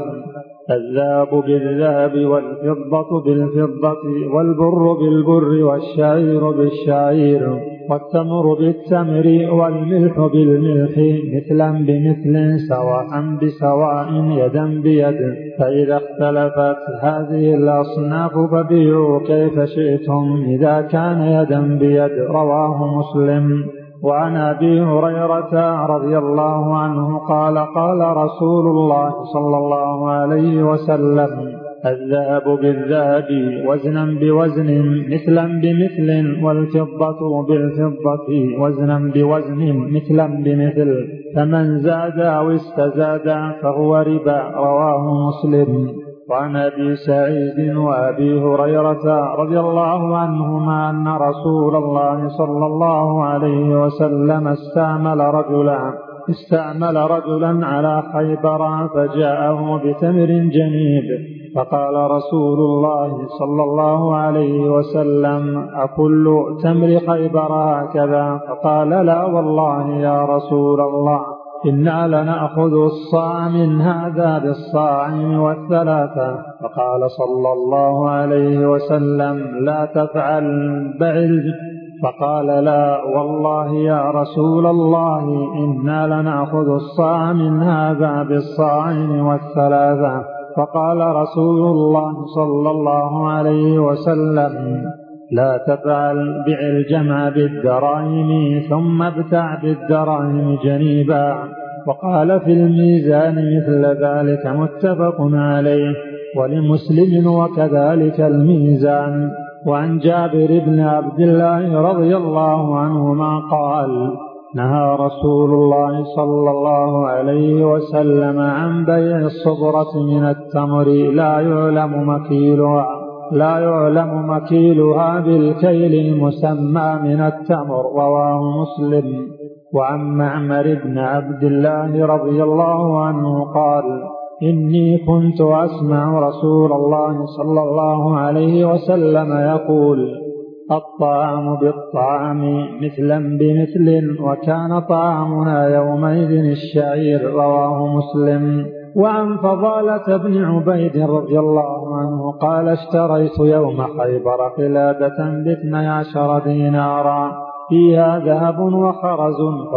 الذهب بالذهب والفضة بالفضة والبر بالبر والشعير بالشعير والتمر بالتمر والملح بالملح مثلا بمثل سواء بسواء يدا بيد فإذا اختلفت هذه الأصناف فبيعوا كيف شئتم إذا كان يدا بيد. رواه مسلم. وعن أبي هريرة رضي الله عنه قال قال رسول الله صلى الله عليه وسلم الذهب بالذهب وزنا بوزن مثلا بمثل والفضة بالفضة وزنا بوزن مثلا بمثل فمن زاد أو استزاد فهو ربا. رواه مسلم. وعن أبي سعيد وأبي هريرة رضي الله عنهما أن رسول الله صلى الله عليه وسلم استعمل رجلا استعمل رجلا على خيبر فجاءه بتمر جنيب فقال رسول الله صلى الله عليه وسلم أكل تمر خيبر هكذا؟ فقال لا والله يا رسول الله إنا لنأخذ الصاع من هذا بالصاع والثلاثة. فقال صلى الله عليه وسلم لا تفعل بعل. فقال لا والله يا رسول الله إنا لنأخذ الصاع من هذا بالصاع والثلاثة. فقال رسول الله صلى الله عليه وسلم لا تفعل بع الجمع بالدراهم ثم ابتع بالدراهم جنيبا. وقال في الميزان مثل ذلك. متفق عليه. ولمسلم وكذلك الميزان. وعن جابر بن عبد الله رضي الله عنهما قال نهى رسول الله صلى الله عليه وسلم عن بيع الصبرة من التمر لا يعلم مكيلها لا يعلم مكيلها بالكيل المسمى من التمر. رواه مسلم. وعن معمر بن عبد الله رضي الله عنه قال إني كنت أسمع رسول الله صلى الله عليه وسلم يقول الطعام بالطعام مثلا بمثل وكان طعامنا يومئذ الشعير. رواه مسلم. وعن فضالة بن عبيد رضي الله عنه قال اشتريت يوم خيبر قلادة باثني عشر دينارا فيها ذهب وخرز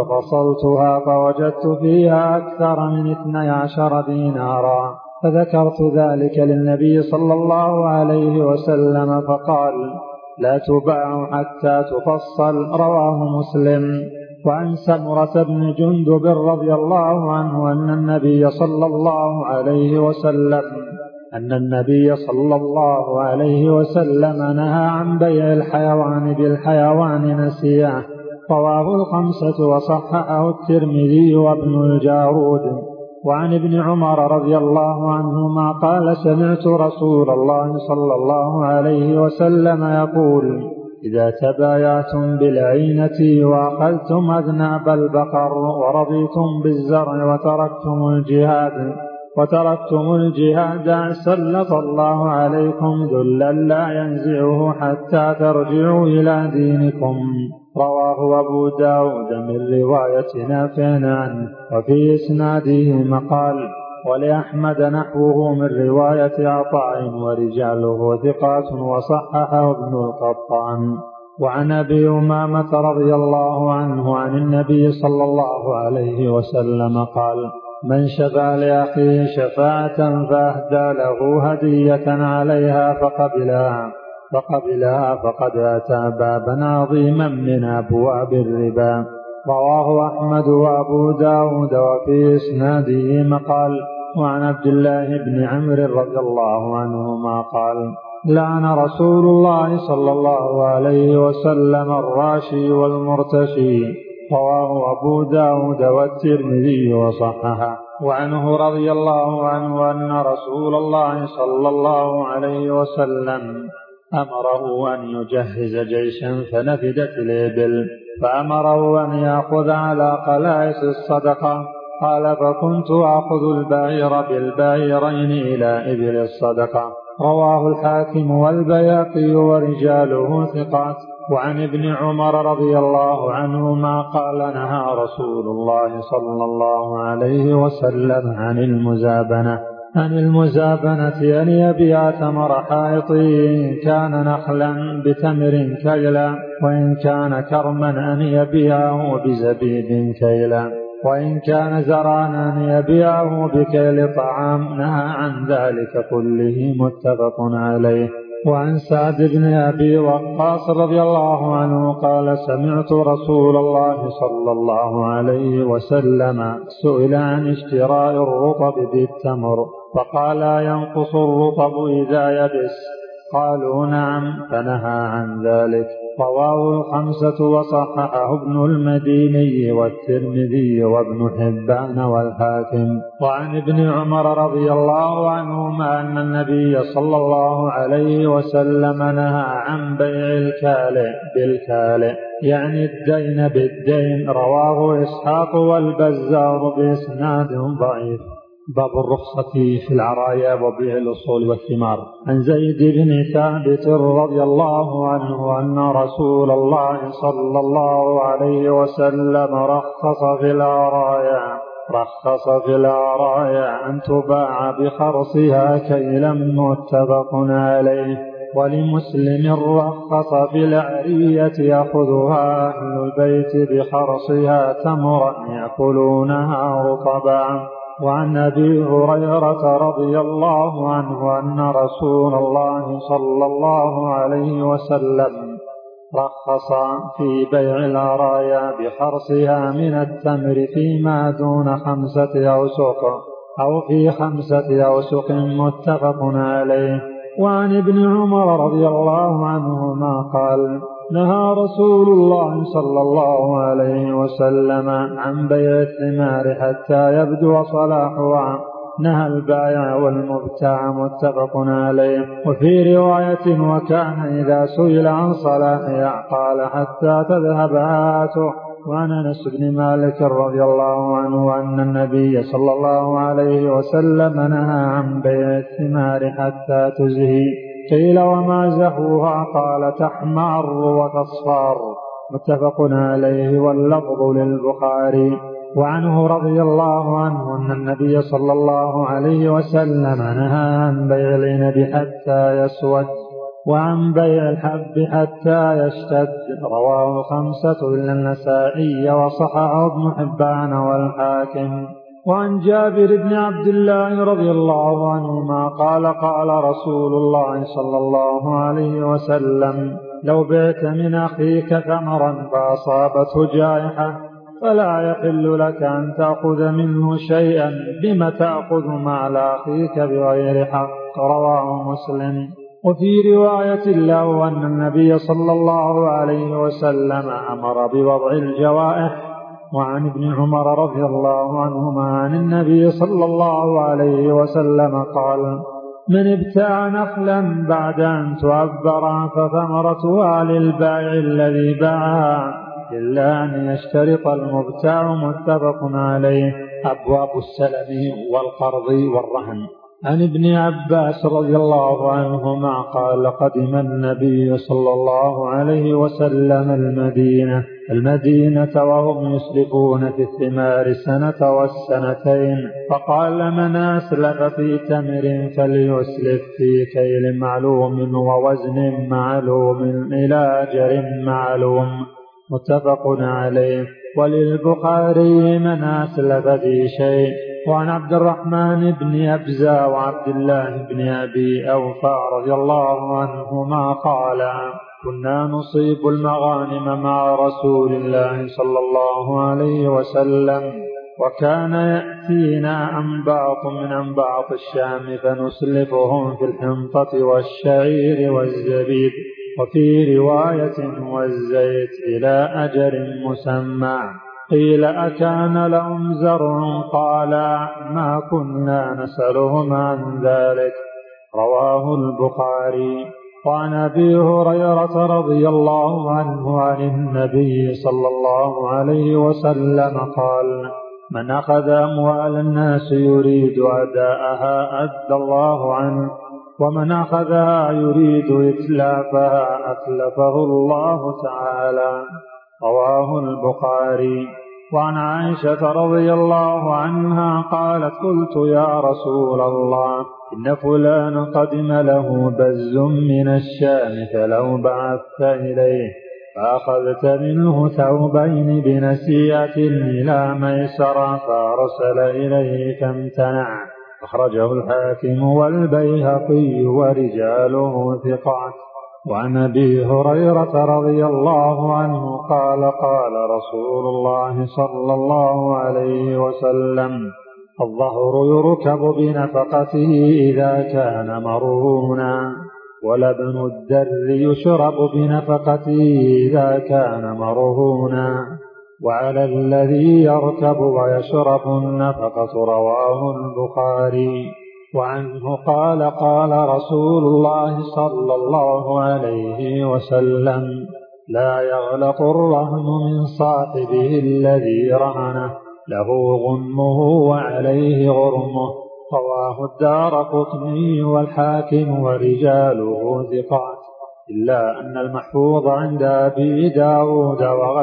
ففصلتها فوجدت فيها أكثر من اثني عشر دينارا فذكرت ذلك للنبي صلى الله عليه وسلم فقال لا تباع حتى تفصل. رواه مسلم. وعن سمرة بن جندب رضي الله عنه أن النبي صلى الله عليه وسلم أن النبي صلى الله عليه وسلم نهى عن بيع الحيوان بالحيوان نسيئة. رواه الخمسة وصححه الترمذي وابن الجارود. وعن ابن عمر رضي الله عنهما قال سمعت رسول الله صلى الله عليه وسلم يقول إذا تبايعتم بالعينة وأخذتم أذناب البقر ورضيتم بالزرع وتركتم الجهاد وتركتم الجهاد سلط الله عليكم ذلا لا ينزعه حتى ترجعوا إلى دينكم. رواه أبو داود من رواية نافع عنه وفي إسناده مقال، ولأحمد نحوه من رواية عطاء ورجاله ثقات وصححه ابن القطان. وعن أبي أمامة رضي الله عنه عن النبي صلى الله عليه وسلم قال من شفع لأخيه شفاعة فأهدى له هدية عليها فقبلها فقبلها فقد أتى بابا عظيما من أبواب الربا. رواه أحمد وأبو داود وفي إسناده مقال. وعن عبد الله بن عمرو رضي الله عنهما قال لعن رسول الله صلى الله عليه وسلم الراشي والمرتشي. رواه أبو داود والترمذي وصححه. وعنه رضي الله عنه أن رسول الله صلى الله عليه وسلم أمره أن يجهز جيشا فنفدت الإبل، فأمره أن يأخذ على قلائص الصدقة. قال فكنت أخذ البعير بالبعيرين إلى إبل الصدقة. رواه الحاكم والبياقي ورجاله ثقات. وعن ابن عمر رضي الله عنهما قال نهى رسول الله صلى الله عليه وسلم عن المزابنة عن المزابنة أن يبيع تمر حائطه إن كان نخلا بتمر كيلا، وإن كان كرما أن يبيعه بزبيب كيلا، وإن كان زرعا أن يبيعه بكيل طعام. نهى عن ذلك كله متفق عليه. وعن سعد بن أبي وقاص رضي الله عنه قال سمعت رسول الله صلى الله عليه وسلم سئل عن اشتراء الرطب بالتمر فقال ينقص الرطب إذا يبس؟ قالوا نعم، فنهى عن ذلك. رواه الخمسة وصححه ابن المديني والترمذي وابن حبان والحاكم. وعن ابن عمر رضي الله عنهما أن النبي صلى الله عليه وسلم نهى عن بيع الكالئ بالكالئ يعني الدين بالدين. رواه إسحاق والبزار بإسناد ضعيف. باب الرخصة في العرايا وبيع الأصول والثمار. عن زيد بن ثابت رضي الله عنه أن رسول الله صلى الله عليه وسلم رخص في العرايا رخص في العرايا أن تباع بخرصها كيلا متفق عليه. ولمسلم رخص في العرية يأخذها أهل البيت بخرصها تمرا يأكلونها رطبا. وعن أبي هريرة رضي الله عنه أن رسول الله صلى الله عليه وسلم رخص في بيع العرايا بخرصها من التمر فيما دون خمسة أوسق أو في خمسة أوسق متفق عليه. وعن ابن عمر رضي الله عنهما قال نهى رسول الله صلى الله عليه وسلم عن بيع الثمار حتى يبدو صلاحها. نهى البائع والمبتاع متفق عليه. وفي رواية وكان إذا سئل عن صلاحها قال حتى تذهب هاته. وعن أنس بن مالك رضي الله عنه أن النبي صلى الله عليه وسلم نهى عن بيع الثمار حتى تزهي. قيل وما زهوها؟ قال تحمر وتصفار. متفق عليه واللفظ للبخاري. وعنه رضي الله عنه أن النبي صلى الله عليه وسلم نهى عن بيع العنب حتى يسود وعن بيع الحب حتى يشتد. رواه خمسة إلا النسائي وصححه ابن حبان والحاكم. وعن جابر بن عبد الله رضي الله عنهما قال قال رسول الله صلى الله عليه وسلم لو بعت من أخيك ثمرا فأصابته جائحة فلا يحل لك أن تأخذ منه شيئا، بما تأخذ مال أخيك بغير حق. رواه مسلم. وفي رواية له أن النبي صلى الله عليه وسلم أمر بوضع الجوائح. وعن ابن عمر رضي الله عنهما عن النبي صلى الله عليه وسلم قال: من ابتاع نخلا بعد أن تؤبر فثمرتها للبائع الذي باعها إلا أن يشترط المبتاع. متفق عليه. أبواب السلم والقرض والرهن. عن ابن عباس رضي الله عنهما قال: قدم النبي صلى الله عليه وسلم المدينة المدينة وهم يسلفون في الثمار سنة والسنتين، فقال: من أسلف في تمر فليسلف في كيل معلوم ووزن معلوم إلى أجر معلوم. متفق عليه. وللبخاري: من أسلف في شيء. وعن عبد الرحمن بن أبزة وعبد الله بن أبي أوفى رضي الله عنهما قال: كنا نصيب المغانم مع رسول الله صلى الله عليه وسلم، وكان يأتينا أنباط من أنباط الشام فنسلفهم في الحنطة والشعير والزبيب، وفي رواية والزيت، إلى أجر مسمى. قيل: أكان لهم زرع؟ قال: ما كنا نسألهم عن ذلك. رواه البخاري. وعن أبي هريرة رضي الله عنه عن النبي صلى الله عليه وسلم قال: من أخذ أموال الناس يريد أداءها أدى الله عنه، ومن أخذها يريد إتلافها أتلفه الله تعالى. رواه البخاري. وعن عائشة رضي الله عنها قالت: قلت: يا رسول الله، إن فلان قدم له بز من الشام، فلو بعثت إليه فأخذت منه ثوبين بنسيئة إلى ميسرة فأرسل إليه فامتنع. أخرجه الحاكم والبيهقي ورجاله ثقات. وعن أبي هريرة رضي الله عنه قال: قال رسول الله صلى الله عليه وسلم: الظهر يركب بنفقته إذا كان مرهونا، ولبن الدر يشرب بنفقته إذا كان مرهونا، وعلى الذي يركب ويشرب النفقة. رواه البخاري. وعنه قال: قال رسول الله صلى الله عليه وسلم: لا يغلق الرهن من صاحبه الذي رهنه، له غنمه وعليه غرمه. رواه الدارقطني والحاكم ورجاله ثقات، إلا أن المحفوظ عند أبي داود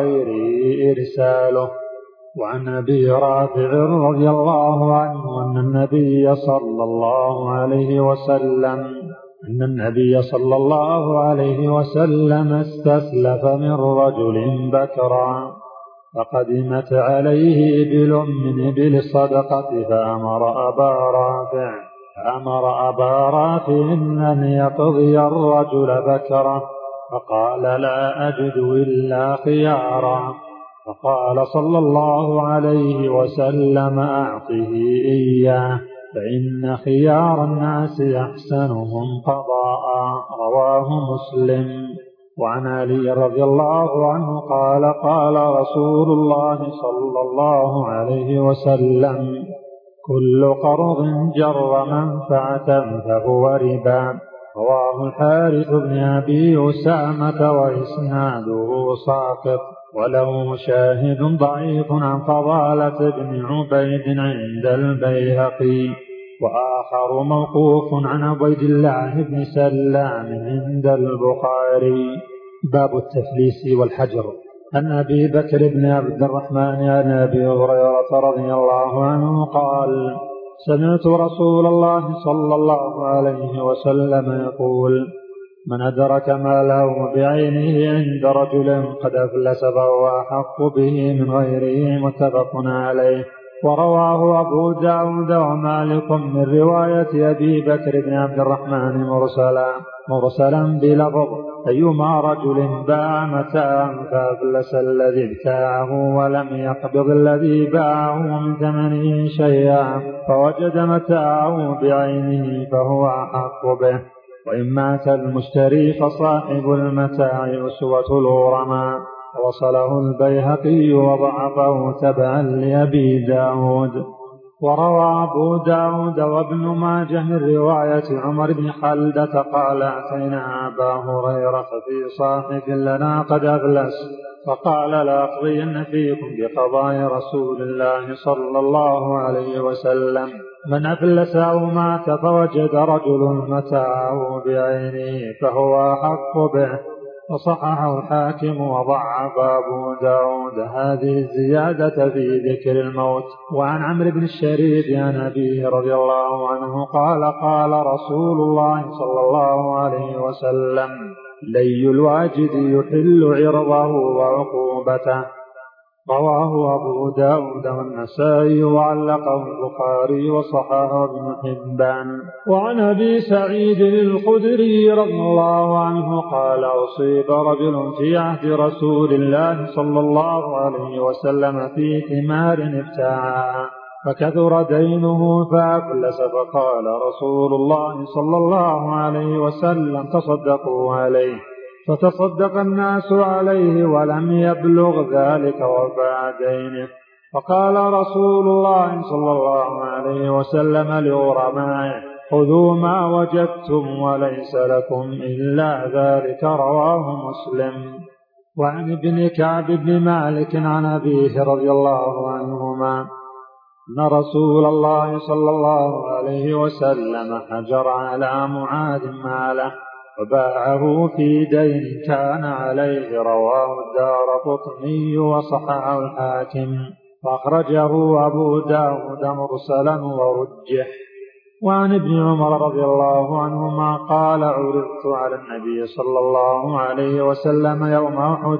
وغيره إرساله. وعن أبي رافع رضي الله عنه أن النبي صلى الله عليه وسلم أن النبي صلى الله عليه وسلم استسلف من رجل بكرا، فقدمت عليه إبل من إبل الصدقة، فأمر أبا رافع فأمر أبا رافع أن يقضي الرجل بكرا، فقال: لا أجد إلا خيارا. فقال صلى الله عليه وسلم: أعطه إياه، فإن خيار الناس أحسنهم قضاء. رواه مسلم. وعن علي رضي الله عنه قال: قال رسول الله صلى الله عليه وسلم: كل قرض جر منفعة فهو ربا. رواه الحارث بن أبي أسامة وإسناده ساقط، وله شاهد ضعيف عن فضالة بن عبيد عند البيهقي، وآخر موقوف عن عبيد الله بن سلام عند البخاري. باب التفليس والحجر. عن أبي بكر بن عبد الرحمن عن أبي هريرة رضي الله عنه قال: سمعت رسول الله صلى الله عليه وسلم يقول: من أدرك ماله بعينه عند رجل قد أفلس فهو أحق به من غيره. متفق عليه. ورواه أبو داود ومالك من رواية أبي بكر بن عبد الرحمن مرسلا مرسلا بلفظ أيما رجل باع متاعا فأفلس الذي ابتاعه ولم يقبض الذي باعه من ثمنه شيئا فوجد متاعه بعينه فهو أحق به، وإن مات المشتري فصاحب المتاع أسوة الغرماء. وصله البيهقي وضعفه تبعا لأبي داود. وروى أبو داود وابن ماجه من رواية عمر بن خلدة قال أتينا أبا هريرة في صاحب لنا قد أفلس فقال لأقضين فيكم بقضاء رسول الله صلى الله عليه وسلم من أفلس أو مات فوجد رجل متاعه بعينه فهو أحق به. وصححه الحاكم وضعف أبو داود هذه الزيادة في ذكر الموت. وعن عمرو بن الشريد عن أبيه رضي الله عنه قال قال رسول الله صلى الله عليه وسلم لي الواجد يحل عرضه وعقوبته. رواه أبو داود والنسائي وعلقه البخاري وصححه ابن حبان. وعن أبي سعيد الخدري رضي الله عنه قال أصيب رجل في عهد رسول الله صلى الله عليه وسلم في ثمار ابتاعها فكثر دينه فأفلس فقال رسول الله صلى الله عليه وسلم تصدقوا عليه فتصدق الناس عليه ولم يبلغ ذلك وفاء دينه. فقال رسول الله صلى الله عليه وسلم لغرمائه خذوا ما وجدتم وليس لكم إلا ذلك. رواه مسلم. وعن ابن كعب بن مالك عن أبيه رضي الله عنهما أن رسول الله صلى الله عليه وسلم حجر على معاذ ماله وباعه في دين كان عليه. رواه الدارقطني وصححه الحاكم فأخرجه أبو داود مرسلا ورجح. وعن ابن عمر رضي الله عنهما قال عرضت على النبي صلى الله عليه وسلم يوم أحد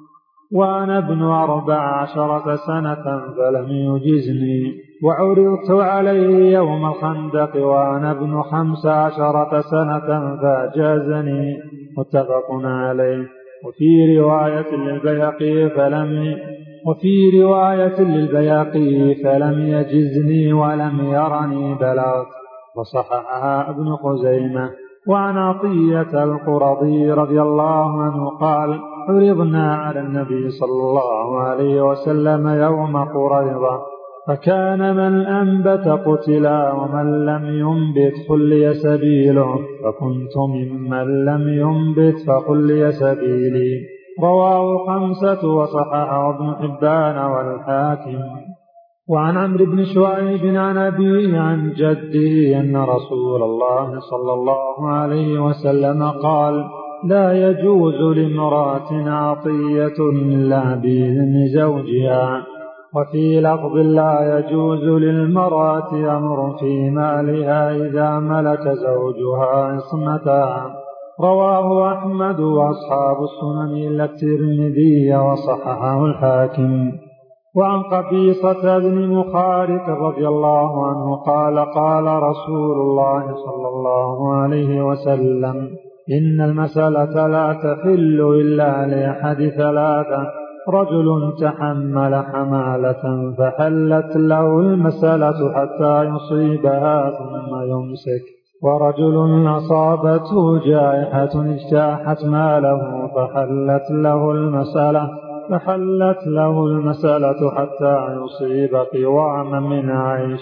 وأنا ابن أربع عشرة سنة فلم يجزني وعرضت عليه يوم الخندق وأنا ابن خمس عشرة سنة فأجازني. متفق عليه. وفي رواية للبيهقي فلم وفي رواية للبيهقي فلم يجزني ولم يرني بلغت. وصححها ابن خزيمة. وعن عطية القرظي رضي الله عنه قال عرضنا على النبي صلى الله عليه وسلم يوم قريظة فكان من أنبت قتلا ومن لم ينبت خلي سبيله فكنت ممن لم ينبت فخلي سبيلي. رواه خمسة وصححه ابن حبان والحاكم. وعن عمرو بن شعيب عن أبيه عن جده أن رسول الله صلى الله عليه وسلم قال لا يجوز لامرأة عطية إلا بإذن زوجها. وفي لفظ لا يجوز للمرأة أمر في مالها إذا ملك زوجها عصمتها. رواه أحمد وأصحاب السنن إلا الترمذي وصححه الحاكم. وعن قبيصة بن مخارق رضي الله عنه قال قال رسول الله صلى الله عليه وسلم إن المسألة لا تحل إلا لأحد ثلاثة رجل تحمل حمالة فحلت له المسألة حتى يصيبها ثم يمسك ورجل أصابته جائحة اجتاحت ماله فحلت له المسألة فحلت له المسألة حتى يصيب قواما من عيش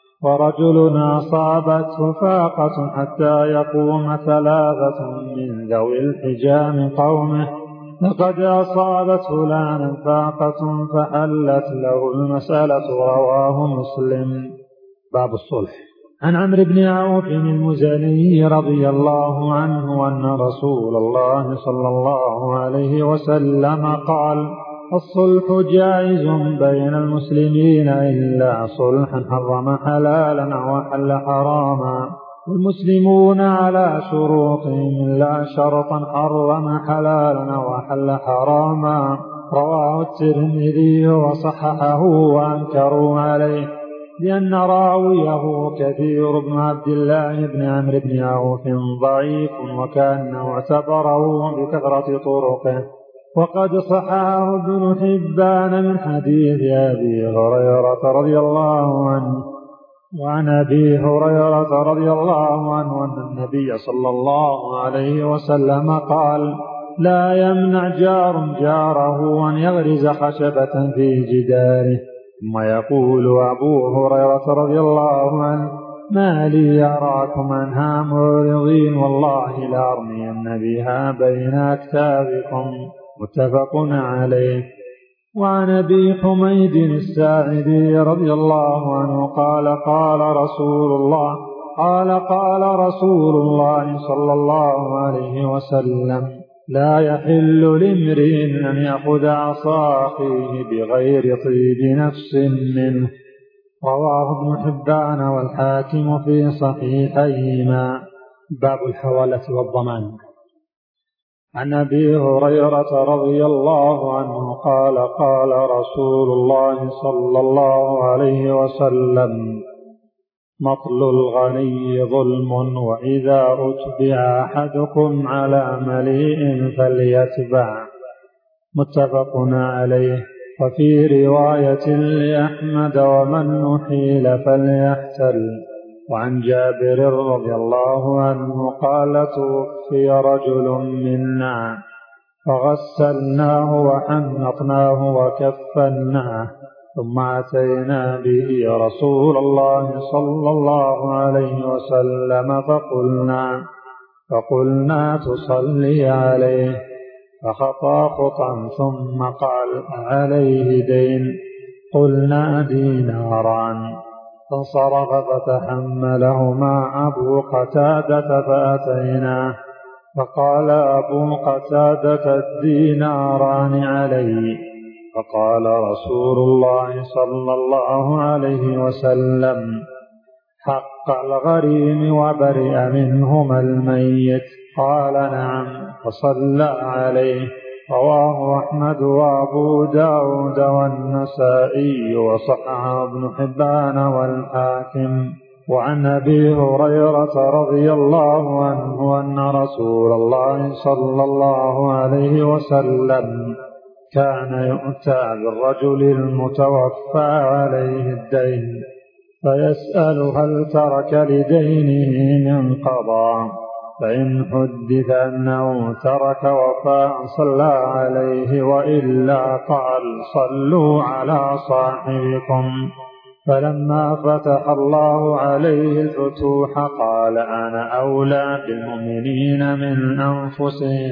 ورجل أصابته فاقة حتى يقوم ثلاثة من ذوي الحجام قومه لقد أصابت فلانا فاقة فحلت له المسألة. رواه مسلم. باب الصلح. عن عمرو بن عوف المزني رضي الله عنه أن رسول الله صلى الله عليه وسلم قال الصلح جائز بين المسلمين إلا صلحا حرم حلالا وحل حراما والمسلمون على شروطهم إلا شرطا حرم حلالا وحل حراما رواه الترمذي وصححه وأنكروا عليه لأن راويه كثير بن عبد الله بن عمرو بن عوف ضعيف وكأنه اعتبره بكثرة طرقه. وقد صححه ابن حبان من حديث أبي هريرة رضي الله عنه. وعن أبي هريرة رضي الله عنه أن النبي صلى الله عليه وسلم قال: لا يمنع جار جاره أن يغرز خشبة في جداره. ثم يقول أبو هريرة رضي الله عنه: ما لي أراكم عنها معرضين، والله لأرمين بها بين أكتافكم. متفق عليه. وعن أبي حميد الساعدي رضي الله عنه قال: قال رسول الله قال قال رسول الله صلى الله عليه وسلم: لا يحل لامرئ أن يأخذ عصا أخيه بغير طيب نفس منه. رواه ابن حبان والحاكم في صحيحيهما. باب الحوالة والضمان. عن أبي هريرة رضي الله عنه قال: قال رسول الله صلى الله عليه وسلم: مطل الغني ظلم، وإذا أتبع أحدكم على مليء فليتبع. متفق عليه. وفي رواية لأحمد: ومن نحيل فليحتل. وعن جابر رضي الله عنه قال: توفي رجل منا فغسلناه وحنطناه وكفناه، ثم أتينا به رسول الله صلى الله عليه وسلم فقلنا فقلنا تصلي عليه، فخطى خطا ثم قال: عليه دين؟ قلنا: ديناران. فانصرف فتحملهما أبو قتادة فأتيناه فقال أبو قتادة: الديناران علي. فقال رسول الله صلى الله عليه وسلم: حق الغريم وبرئ منهما الميت. قال: نعم. فصلى عليه. رواه أحمد وأبو داود والنسائي وصححه ابن حبان والحاكم. وعن أبي هريرة رضي الله عنه أن رسول الله صلى الله عليه وسلم كان يؤتى بالرجل المتوفى عليه الدين فيسأل: هل ترك لدينه من قضاء؟ فإن حدث أنه ترك وفاء صلى عليه، وإلا قال: صلوا على صاحبكم. فلما فتح الله عليه الفتوح قال: أنا أولى بالمؤمنين من أنفسهم.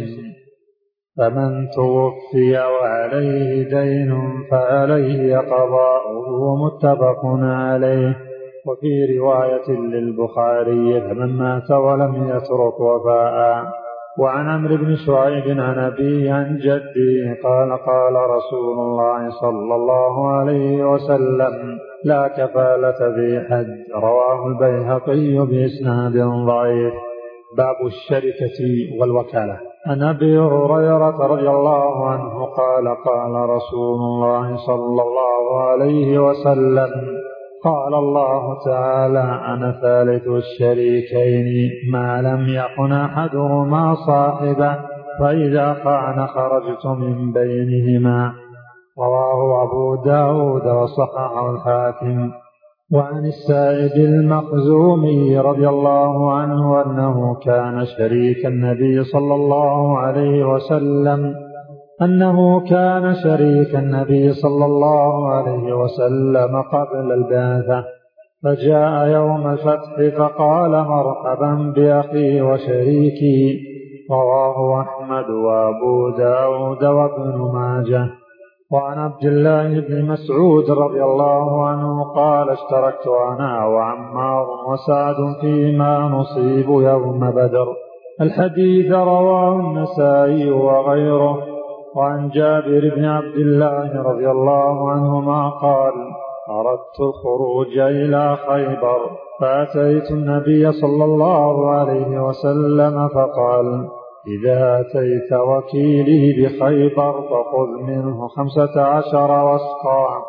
فمن توفي وعليه دين فعليه قضاؤه. متفق عليه. وفي رواية للبخاري: فمن مات ولم يترك وفاء. وعن عمرو بن شعيب عن أبيه عن جده قال: قال رسول الله صلى الله عليه وسلم: لا كفالة في حج. رواه البيهقي بإسناد ضعيف. باب الشركة والوكالة. عن أبي هريرة رضي الله عنه قال: قال رسول الله صلى الله عليه وسلم: قال الله تعالى: أنا ثالث الشريكين ما لم يكن أحدهما صاحبا، فإذا خان خرجت من بينهما. رواه أبو داود وصححه الحاكم. وعن السائب المخزومي رضي الله عنه أنه كان شريك النبي صلى الله عليه وسلم أنه كان شريك النبي صلى الله عليه وسلم قبل البعثة، فجاء يوم الفتح فقال: مرحبا بأخي وشريكي. رواه أحمد وأبو داود وابن ماجه. وعن عبد الله بن مسعود رضي الله عنه قال: اشتركت أنا وعمار وسعد فيما نصيب يوم بدر. الحديث رواه النسائي وغيره. وعن جابر بن عبد الله رضي الله عنهما قال: أردت الخروج إلى خيبر فأتيت النبي صلى الله عليه وسلم فقال: إذا أتيت وكيلي بخيبر فخذ منه خمسة عشر وسقا.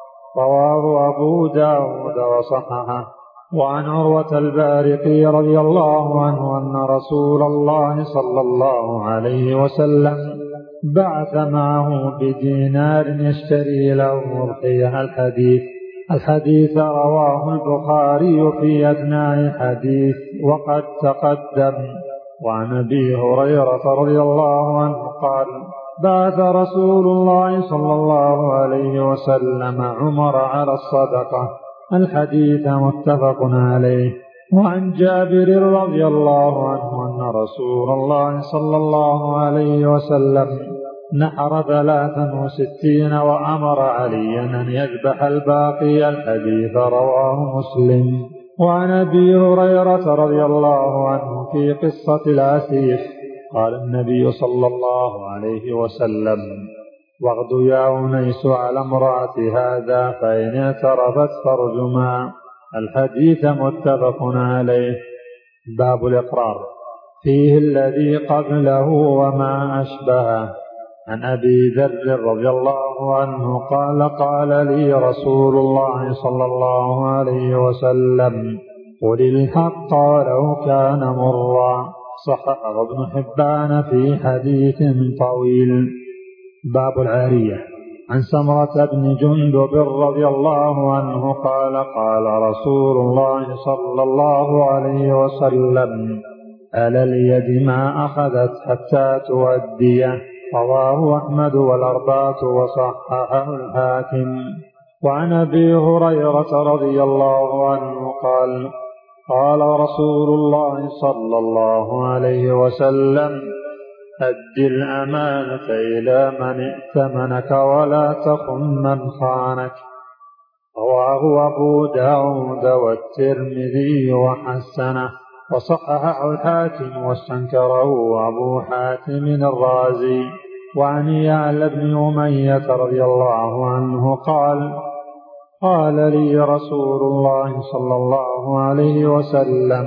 رواه أبو داود وصححه. وعن عروة البارقي رضي الله عنه أن رسول الله صلى الله عليه وسلم بعث معه بدينار يشتري له أضحية. الحديث الحديث رواه البخاري في أثناء حديث وقد تقدم. وعن أبي هريرة رضي الله عنه قال بعث رسول الله صلى الله عليه وسلم عمر على الصدقة. الحديث متفق عليه. وعن جابر رضي الله عنه أن رسول الله صلى الله عليه وسلم نحر ثلاثا وستين وأمر عليا أن يذبح الباقي. الحديث رواه مسلم. وعن أبي هريرة رضي الله عنه في قصة العسيف قال النبي صلى الله عليه وسلم واغد يا أنيس على امرأة هذا فإن اعترفت فارجما. الحديث متفق عليه. باب الإقرار فيه الذي قبله وما أشبهه. عن أبي ذر رضي الله عنه قال قال لي رسول الله صلى الله عليه وسلم قل الحق ولو كان مرا. صححه ابن حبان في حديث طويل. باب العارية. عن سمرة بن جندب رضي الله عنه قال قال رسول الله صلى الله عليه وسلم على اليد ما أخذت حتى تؤديه. رواه أحمد والأربعة وصححه الحاكم. وعن أبي هريرة رضي الله عنه قال قال رسول الله صلى الله عليه وسلم أد الأمانة إلى من ائتمنك ولا تخن من خانك. رواه أبو داود والترمذي وحسنه وصححه الحاكم واستنكره أبو حاتم الرازي. وعن يعلى بن أمية رضي الله عنه قال قال لي رسول الله صلى الله عليه وسلم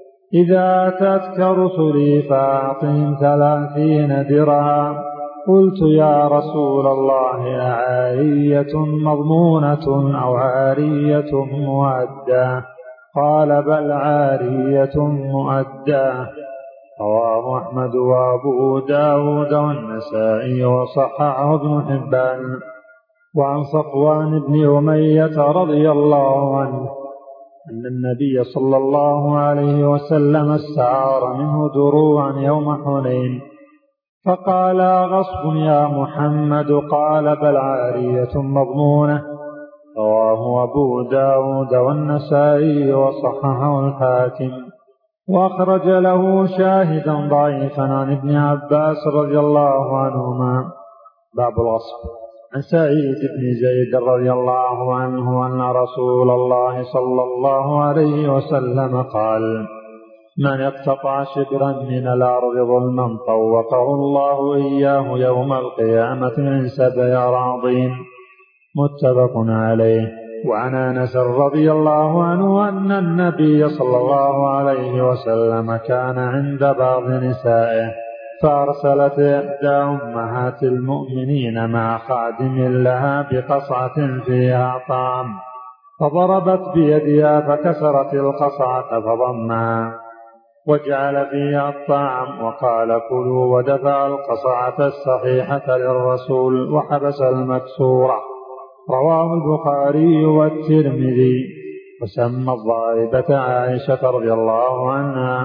إذا أتتك رسلي فأعطهم ثلاثين درهما. قلت يا رسول الله أعارية مضمونة أو عارية مؤداة؟ قال بل عارية مؤداة. رواه أحمد وأبو داود والنسائي وصححه ابن حبان. وعن صفوان بن أمية رضي الله عنه أن النبي صلى الله عليه وسلم استعار منه دروعا يوم حنين فقال غصب يا محمد؟ قال بل عارية مضمونة. رواه أبو داود والنسائي وصححه الحاكم وأخرج له شاهدا ضعيفا عن ابن عباس رضي الله عنهما. باب الغصب. عن سعيد بن زيد رضي الله عنه أن رسول الله صلى الله عليه وسلم قال من اقتطع شبرا من الأرض ظلما طوقه الله إياه يوم القيامة من سبع أراضين. متفق عليه. وعن أنس رضي الله عنه أن النبي صلى الله عليه وسلم كان عند بعض نسائه فأرسلت إحدى أمهات المؤمنين مع خادم لها بقصعة فيها طعام فضربت بيدها فكسرت القصعة فضمها وجعل فيها الطعام وقال كلوا ودفع القصعة الصحيحة للرسول وحبس المكسورة. رواه البخاري والترمذي. وسمى الضاربة عائشة رضي الله عنها.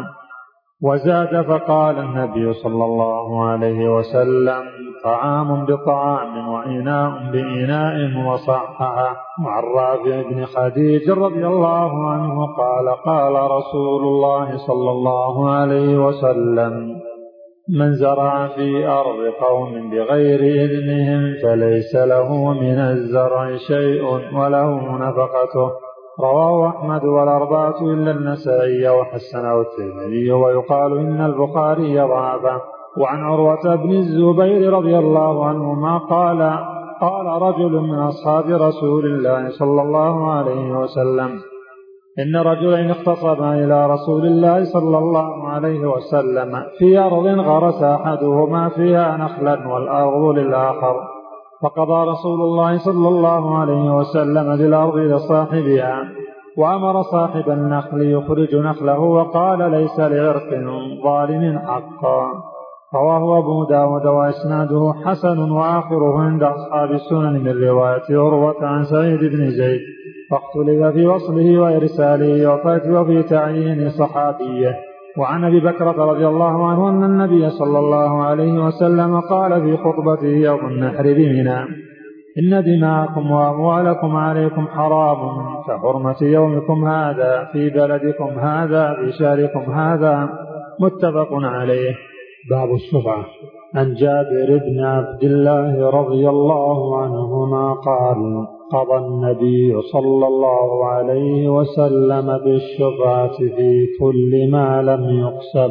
وزاد فقال النبي صلى الله عليه وسلم طعام بطعام وإناء بإناء وصححه. وعن رافع بن خديج رضي الله عنه قال قال رسول الله صلى الله عليه وسلم من زرع في أرض قوم بغير إذنهم فليس له من الزرع شيء وله نفقته. رواه أحمد والأربعة إلا النسائي وحسنه الترمذي ويقال إن البخاري ضعفه. وعن عروة بن الزبير رضي الله عنهما قال قال رجل من أصحاب رسول الله صلى الله عليه وسلم إن رجلين اختصما إلى رسول الله صلى الله عليه وسلم في أرض غرس أحدهما فيها نخلا والأرض للآخر، فقضى رسول الله صلى الله عليه وسلم بالأرض لصاحبها، وأمر صاحب النخل يخرج نخله وقال ليس لعرق ظالم حقا. رواه أبو داود وإسناده حسن، وآخره عند أصحاب السنن من رواية عروة عن سعيد بن زيد، فاختلف في وصله وإرساله وفي تعيين صحابيه. وعن أبي بكرة رضي الله عنه أن النبي صلى الله عليه وسلم قال في خطبته يوم النحر بمنى: إن دماءكم وأموالكم عليكم حرام كحرمة يومكم هذا في بلدكم هذا في شهركم هذا، متفق عليه. باب الشفعة. عن جابر بن عبد الله رضي الله عنهما قال: قضى النبي صلى الله عليه وسلم بالشفعة في كل ما لم يقسم،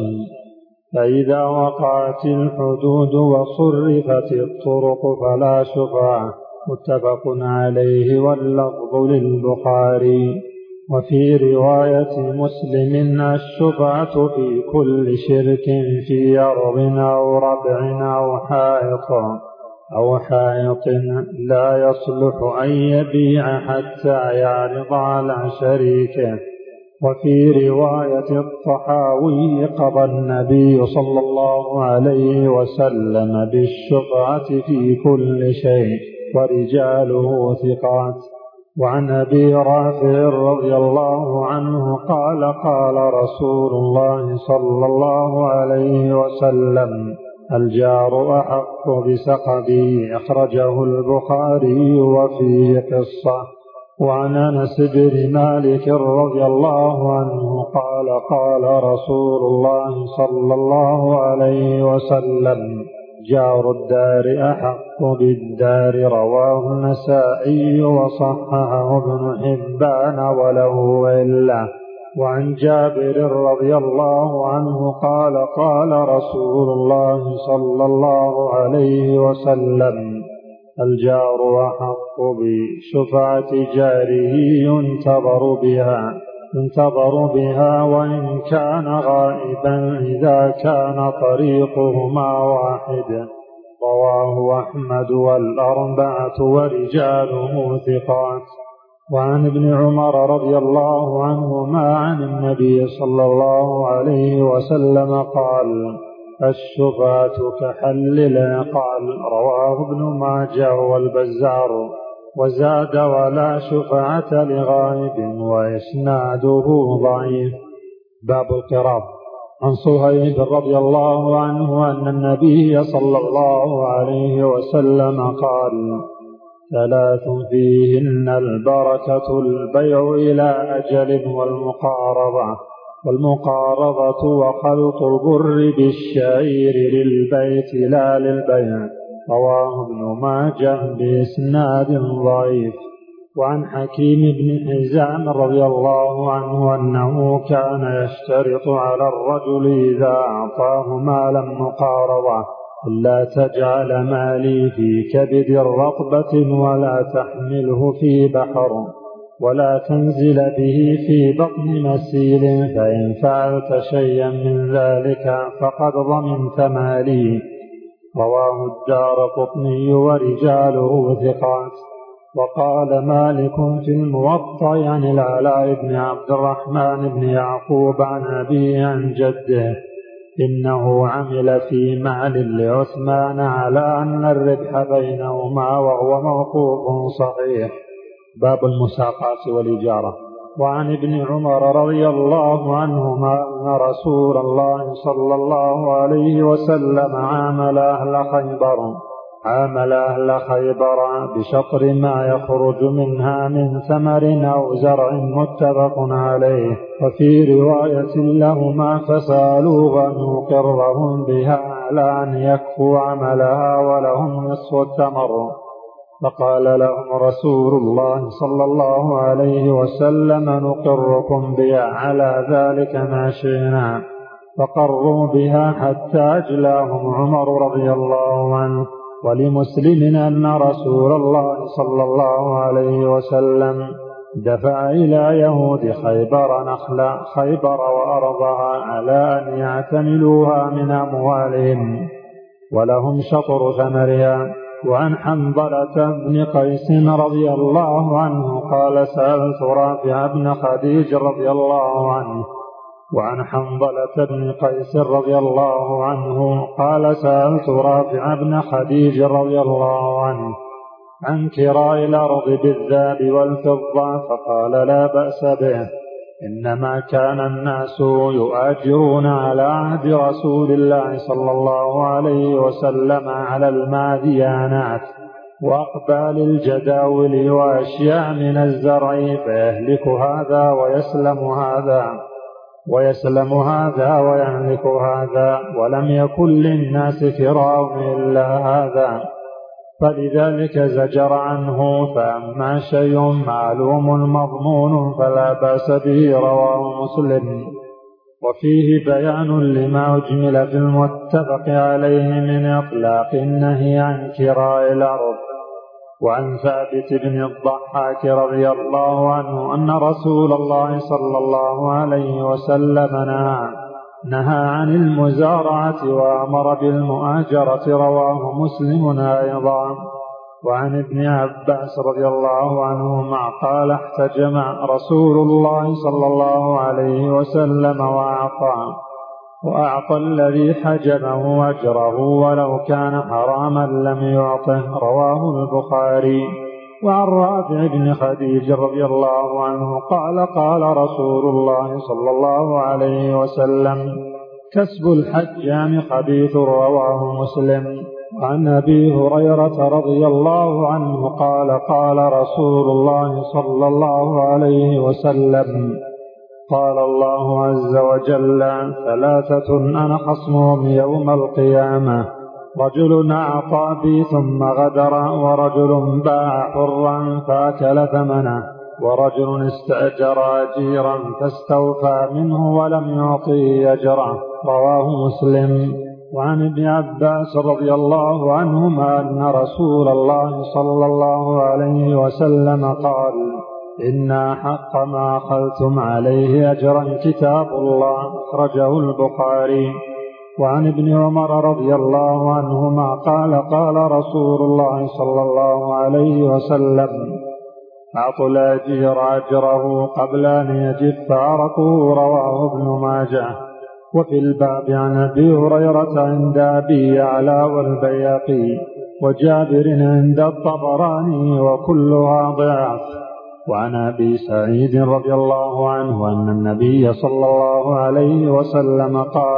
فإذا وقعت الحدود وصرفت الطرق فلا شفعة، متفق عليه، واللفظ للبخاري. وفي رواية مسلم: الشفعة في كل شرك في أرض أو ربع أو حائط أو حائط لا يصلح أن يبيع حتى يعرض على شريكه. وفي رواية الطحاوي: قضى النبي صلى الله عليه وسلم بالشفعة في كل شيء، ورجاله ثقات. وعن أبي رافع رضي الله عنه قال: قال رسول الله صلى الله عليه وسلم: الجار أحق بسقبه، أخرجه البخاري وفيه قصة. وعن أنس بن مالك رضي الله عنه قال: قال رسول الله صلى الله عليه وسلم: جار الدار أحق بالدار، رواه النسائي وصححه ابن حبان وله علة. وعن جابر رضي الله عنه قال: قال رسول الله صلى الله عليه وسلم: الجار أحق بشفعة جاره، ينتظر بها ينتظر بها وإن كان غائبا إذا كان طريقهما واحد. رواه أحمد والأربعة ورجاله ثقات. وعن ابن عمر رضي الله عنهما عن النبي صلى الله عليه وسلم قال: الشفعة كحل العقال، رواه ابن ماجه والبزار، وزاد: ولا شفعة لغائب، وإسناده ضعيف. باب القراض. عن صهيب رضي الله عنه أن النبي صلى الله عليه وسلم قال: ثلاث فيهن البركة: البيع إلى أجل، والمقارضة والمقارضة وخلط البر بالشعير للبيت لا للبيع. رواه ابن ماجه بإسناد ضعيف. وعن حكيم بن حزام رضي الله عنه أنه كان يشترط على الرجل إذا أعطاه مالا مقارضة: لا تجعل مالي في كبد رطبة، ولا تحمله في بحر، ولا تنزل به في بطن مسيل، فإن فعلت شيئا من ذلك فقد ضمنت مالي. رواه الدارقطني ورجاله ثقات. وقال مالك في الموطأ عن العلاء بن عبد الرحمن بن يعقوب عن أبيه عن جده: إنه عمل في مال لعثمان على أن الربح بينهما، وهو موقوف صحيح. باب المساقات والإجارة. وعن ابن عمر رضي الله عنهما أن رسول الله صلى الله عليه وسلم عامل أهل خيبر عامل أهل خيبر بشطر ما يخرج منها من ثمر أو زرع، متفق عليه. وفي رواية لهما: فسألوه أن يقرهم بها على أن يكفوا عملها ولهم نصف الثمر، فقال لهم رسول الله صلى الله عليه وسلم: نقركم بها على ذلك ما شئنا. فقروا بها حتى أجلاهم عمر رضي الله عنه. ولمسلم أن رسول الله صلى الله عليه وسلم دفع إلى يهود خيبر نخل خيبر وأرضها على أن يعتملوها من أموالهم ولهم شطر ثمرها. وعن حنظلة بن قيس رضي الله عنه قال سألت رافع بن خديج رضي الله عنه وعن حنظلة بن قيس رضي الله عنه قال سألت رافع بن خديج رضي الله عنه عن كراء الأرض بالذهب والفضة فقال لا بأس به، إنما كان الناس يؤاجرون على عهد رسول الله صلى الله عليه وسلم على الماديانات وأقبال الجداول وأشياء من الزرع فيهلك هذا ويسلم هذا ويسلم هذا ويهلك هذا، ولم يكن للناس كراء إلا هذا، فلذلك زجر عنه. فأما شيء معلوم مضمون فلا بأس به، رواه مسلم. وفيه بيان لما أجمل في المتفق عليه من إطلاق النهي عن كراء الأرض. وعن ثابت بن الضحاك رضي الله عنه أن رسول الله صلى الله عليه وسلم نهى نهى عن المزارعة وأمر بالمؤاجرة، رواه مسلم أيضا. وعن ابن عباس رضي الله عنهما قال احتجم رسول الله صلى الله عليه وسلم وأعطى وأعطى الذي حجمه أجره ولو كان حراما لم يعطه، رواه البخاري. وعن رافع بن خديج رضي الله عنه قال قال رسول الله صلى الله عليه وسلم كسب الحجام خبيث، رواه مسلم. وعن أبي هريرة رضي الله عنه قال قال رسول الله صلى الله عليه وسلم قال الله عز وجل ثلاثة أنا خصمهم يوم القيامة: رجل أعطى بي ثم غدر، ورجل باع حرا فأكل ثمنه، ورجل استأجر أجيرا فاستوفى منه ولم يعطيه أجره، رواه مسلم. وعن ابن عباس رضي الله عنهما أن رسول الله صلى الله عليه وسلم قال إن أحق ما أخذتم عليه أجرا كتاب الله، أخرجه البخاري. وعن ابن عمر رضي الله عنهما قال قال رسول الله صلى الله عليه وسلم أعطوا الأجير أجره قبل أن يجف عرقه، رواه ابن ماجه. وفي الباب عن أبي هريرة عند أبي يعلى والبيهقي وجابر عند الطبراني وكلها ضعف. وعن أبي سعيد رضي الله عنه أن النبي صلى الله عليه وسلم قال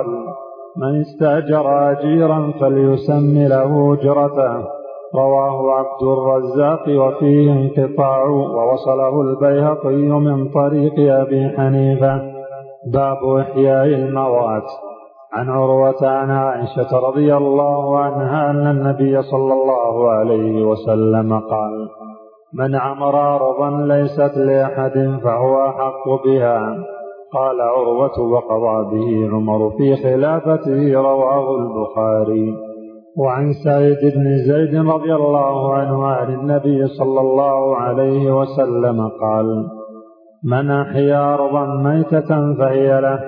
من استأجر أجيرا فليسم له أجرته، رواه عبد الرزاق وفيه انقطاع ووصله البيهقي من طريق أبي حنيفة. باب إحياء الموات. عن عروة عن عائشة رضي الله عنها أن النبي صلى الله عليه وسلم قال من عمر أرضا ليست لأحد فهو أحق بها. قال عروة وقضى به عمر في خلافته، رواه البخاري. وعن سعيد بن زيد رضي الله عنه عن النبي صلى الله عليه وسلم قال من أحيا أرضا ميتة فهي له،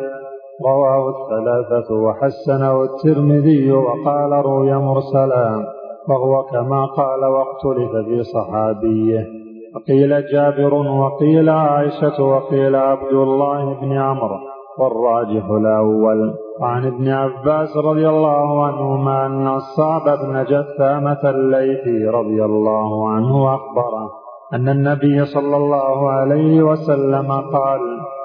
رواه الثلاثة وحسنه الترمذي وقال روي مرسلا، وهو كما قال واختلف في صحابيه، وقيل جابر وقيل عائشة وقيل عبد الله بن عمرو، والراجح الأول. وعن ابن عباس رضي الله عنهما أن الصعب بن جثامة الليثي رضي الله عنه أخبره أن النبي صلى الله عليه وسلم قال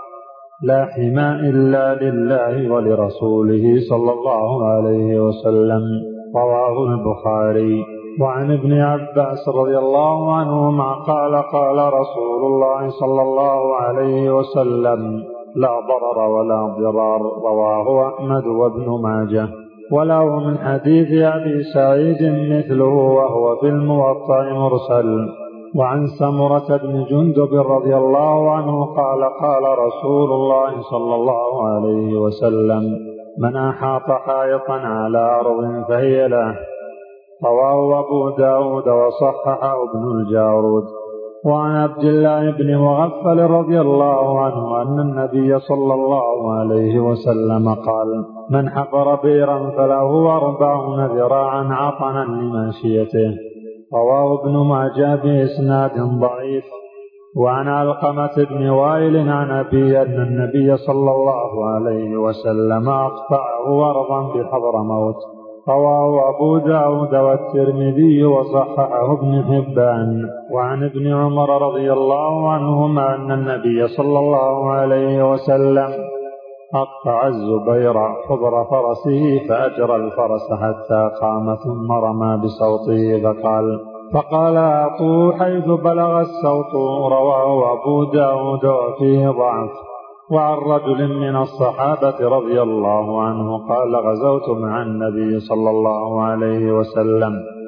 لا حماء إلا لله ولرسوله صلى الله عليه وسلم، رواه البخاري. وعن ابن عباس رضي الله عنهما قال قال رسول الله صلى الله عليه وسلم لا ضرر ولا ضرار، رواه أحمد وابن ماجه. وله من حديث أبي سعيد مثله وهو في الموطأ مرسل. وعن سمرة بن جندب رضي الله عنه قال قال رسول الله صلى الله عليه وسلم من أحاط حائطا على أرض فهي له، رواه أبو داود وصححه ابن الجارود. وعن عبد الله بن مغفل رضي الله عنه أن النبي صلى الله عليه وسلم قال: من حفر بئرا فله أربعون ذراعا عطنا لماشيته. رواه ابن ماجه بإسناد ضعيف. وعن علقمة بن وائل عن أبي أن النبي صلى الله عليه وسلم أقطعه أرضا بحضرموت. رواه أبو داود والترمذي وصححه ابن حبان. وعن ابن عمر رضي الله عنهما أن النبي صلى الله عليه وسلم أقطع الزبير حضر فرسه فأجرى الفرس حتى قام ثم رمى بصوته فقال فقال أعطوه حيث بلغ الصوت. رواه أبو داود وفيه ضعف. وعن رجل من الصحابة رضي الله عنه قال: غزوت مع النبي صلى الله عليه وسلم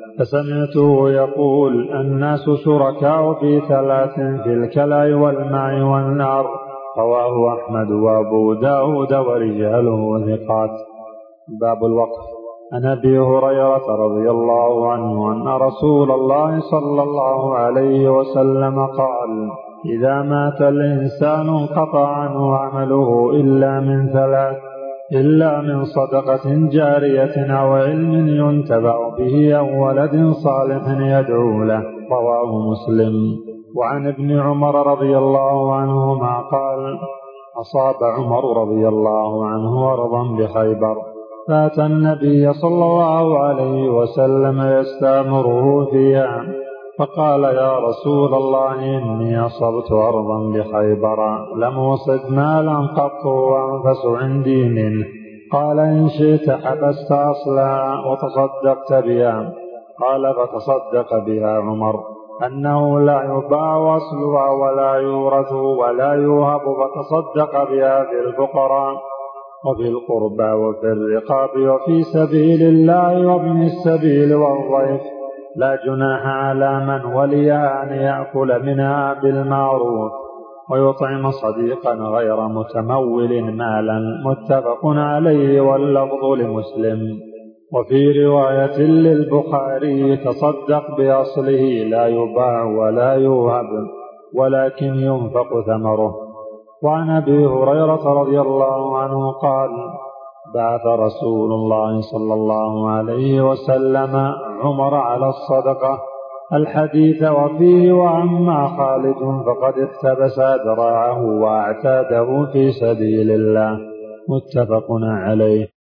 فسمعته يقول: الناس شركاء في ثلاث، في الكلاء والماء والنار. رواه أحمد وأبو داود ورجاله ثقات. باب الوقف. عن أبي هريرة رضي الله عنه أن رسول الله صلى الله عليه وسلم قال: إذا مات الإنسان انقطع عنه عمله إلا من ثلاث: إلا من صدقة جارية أو علم ينتفع به أو ولد صالح يدعو له. رواه مسلم. وعن ابن عمر رضي الله عنهما قال: أصاب عمر رضي الله عنه أرضا بخيبر فأتى النبي صلى الله عليه وسلم يستأمره فيها فقال: يا رسول الله إني أصبت أرضا بخيبر لم أصب مالا قط وأنفس عندي منه. قال: إن شئت حبست أصلها وتصدقت بها. قال: فتصدق بها عمر أنه لا يباع أصلها ولا يورث ولا يوهب، فتصدق بها في الفقراء وفي القربى وفي الرقاب وفي سبيل الله وابن السبيل والضيف. لا جناح على من وليها أن يأكل منها بالمعروف ويطعم صديقا غير متمول مالا. متفق عليه واللفظ لمسلم. وفي رواية للبخاري: تصدق بأصله لا يباع ولا يوهب ولكن ينفق ثمره. وعن أبي هريرة رضي الله عنه قال: بعث رسول الله صلى الله عليه وسلم عمر على الصدقة. الحديث وفيه: وأما خالد فقد احتبس ذراعه واعتاده في سبيل الله. متفق عليه.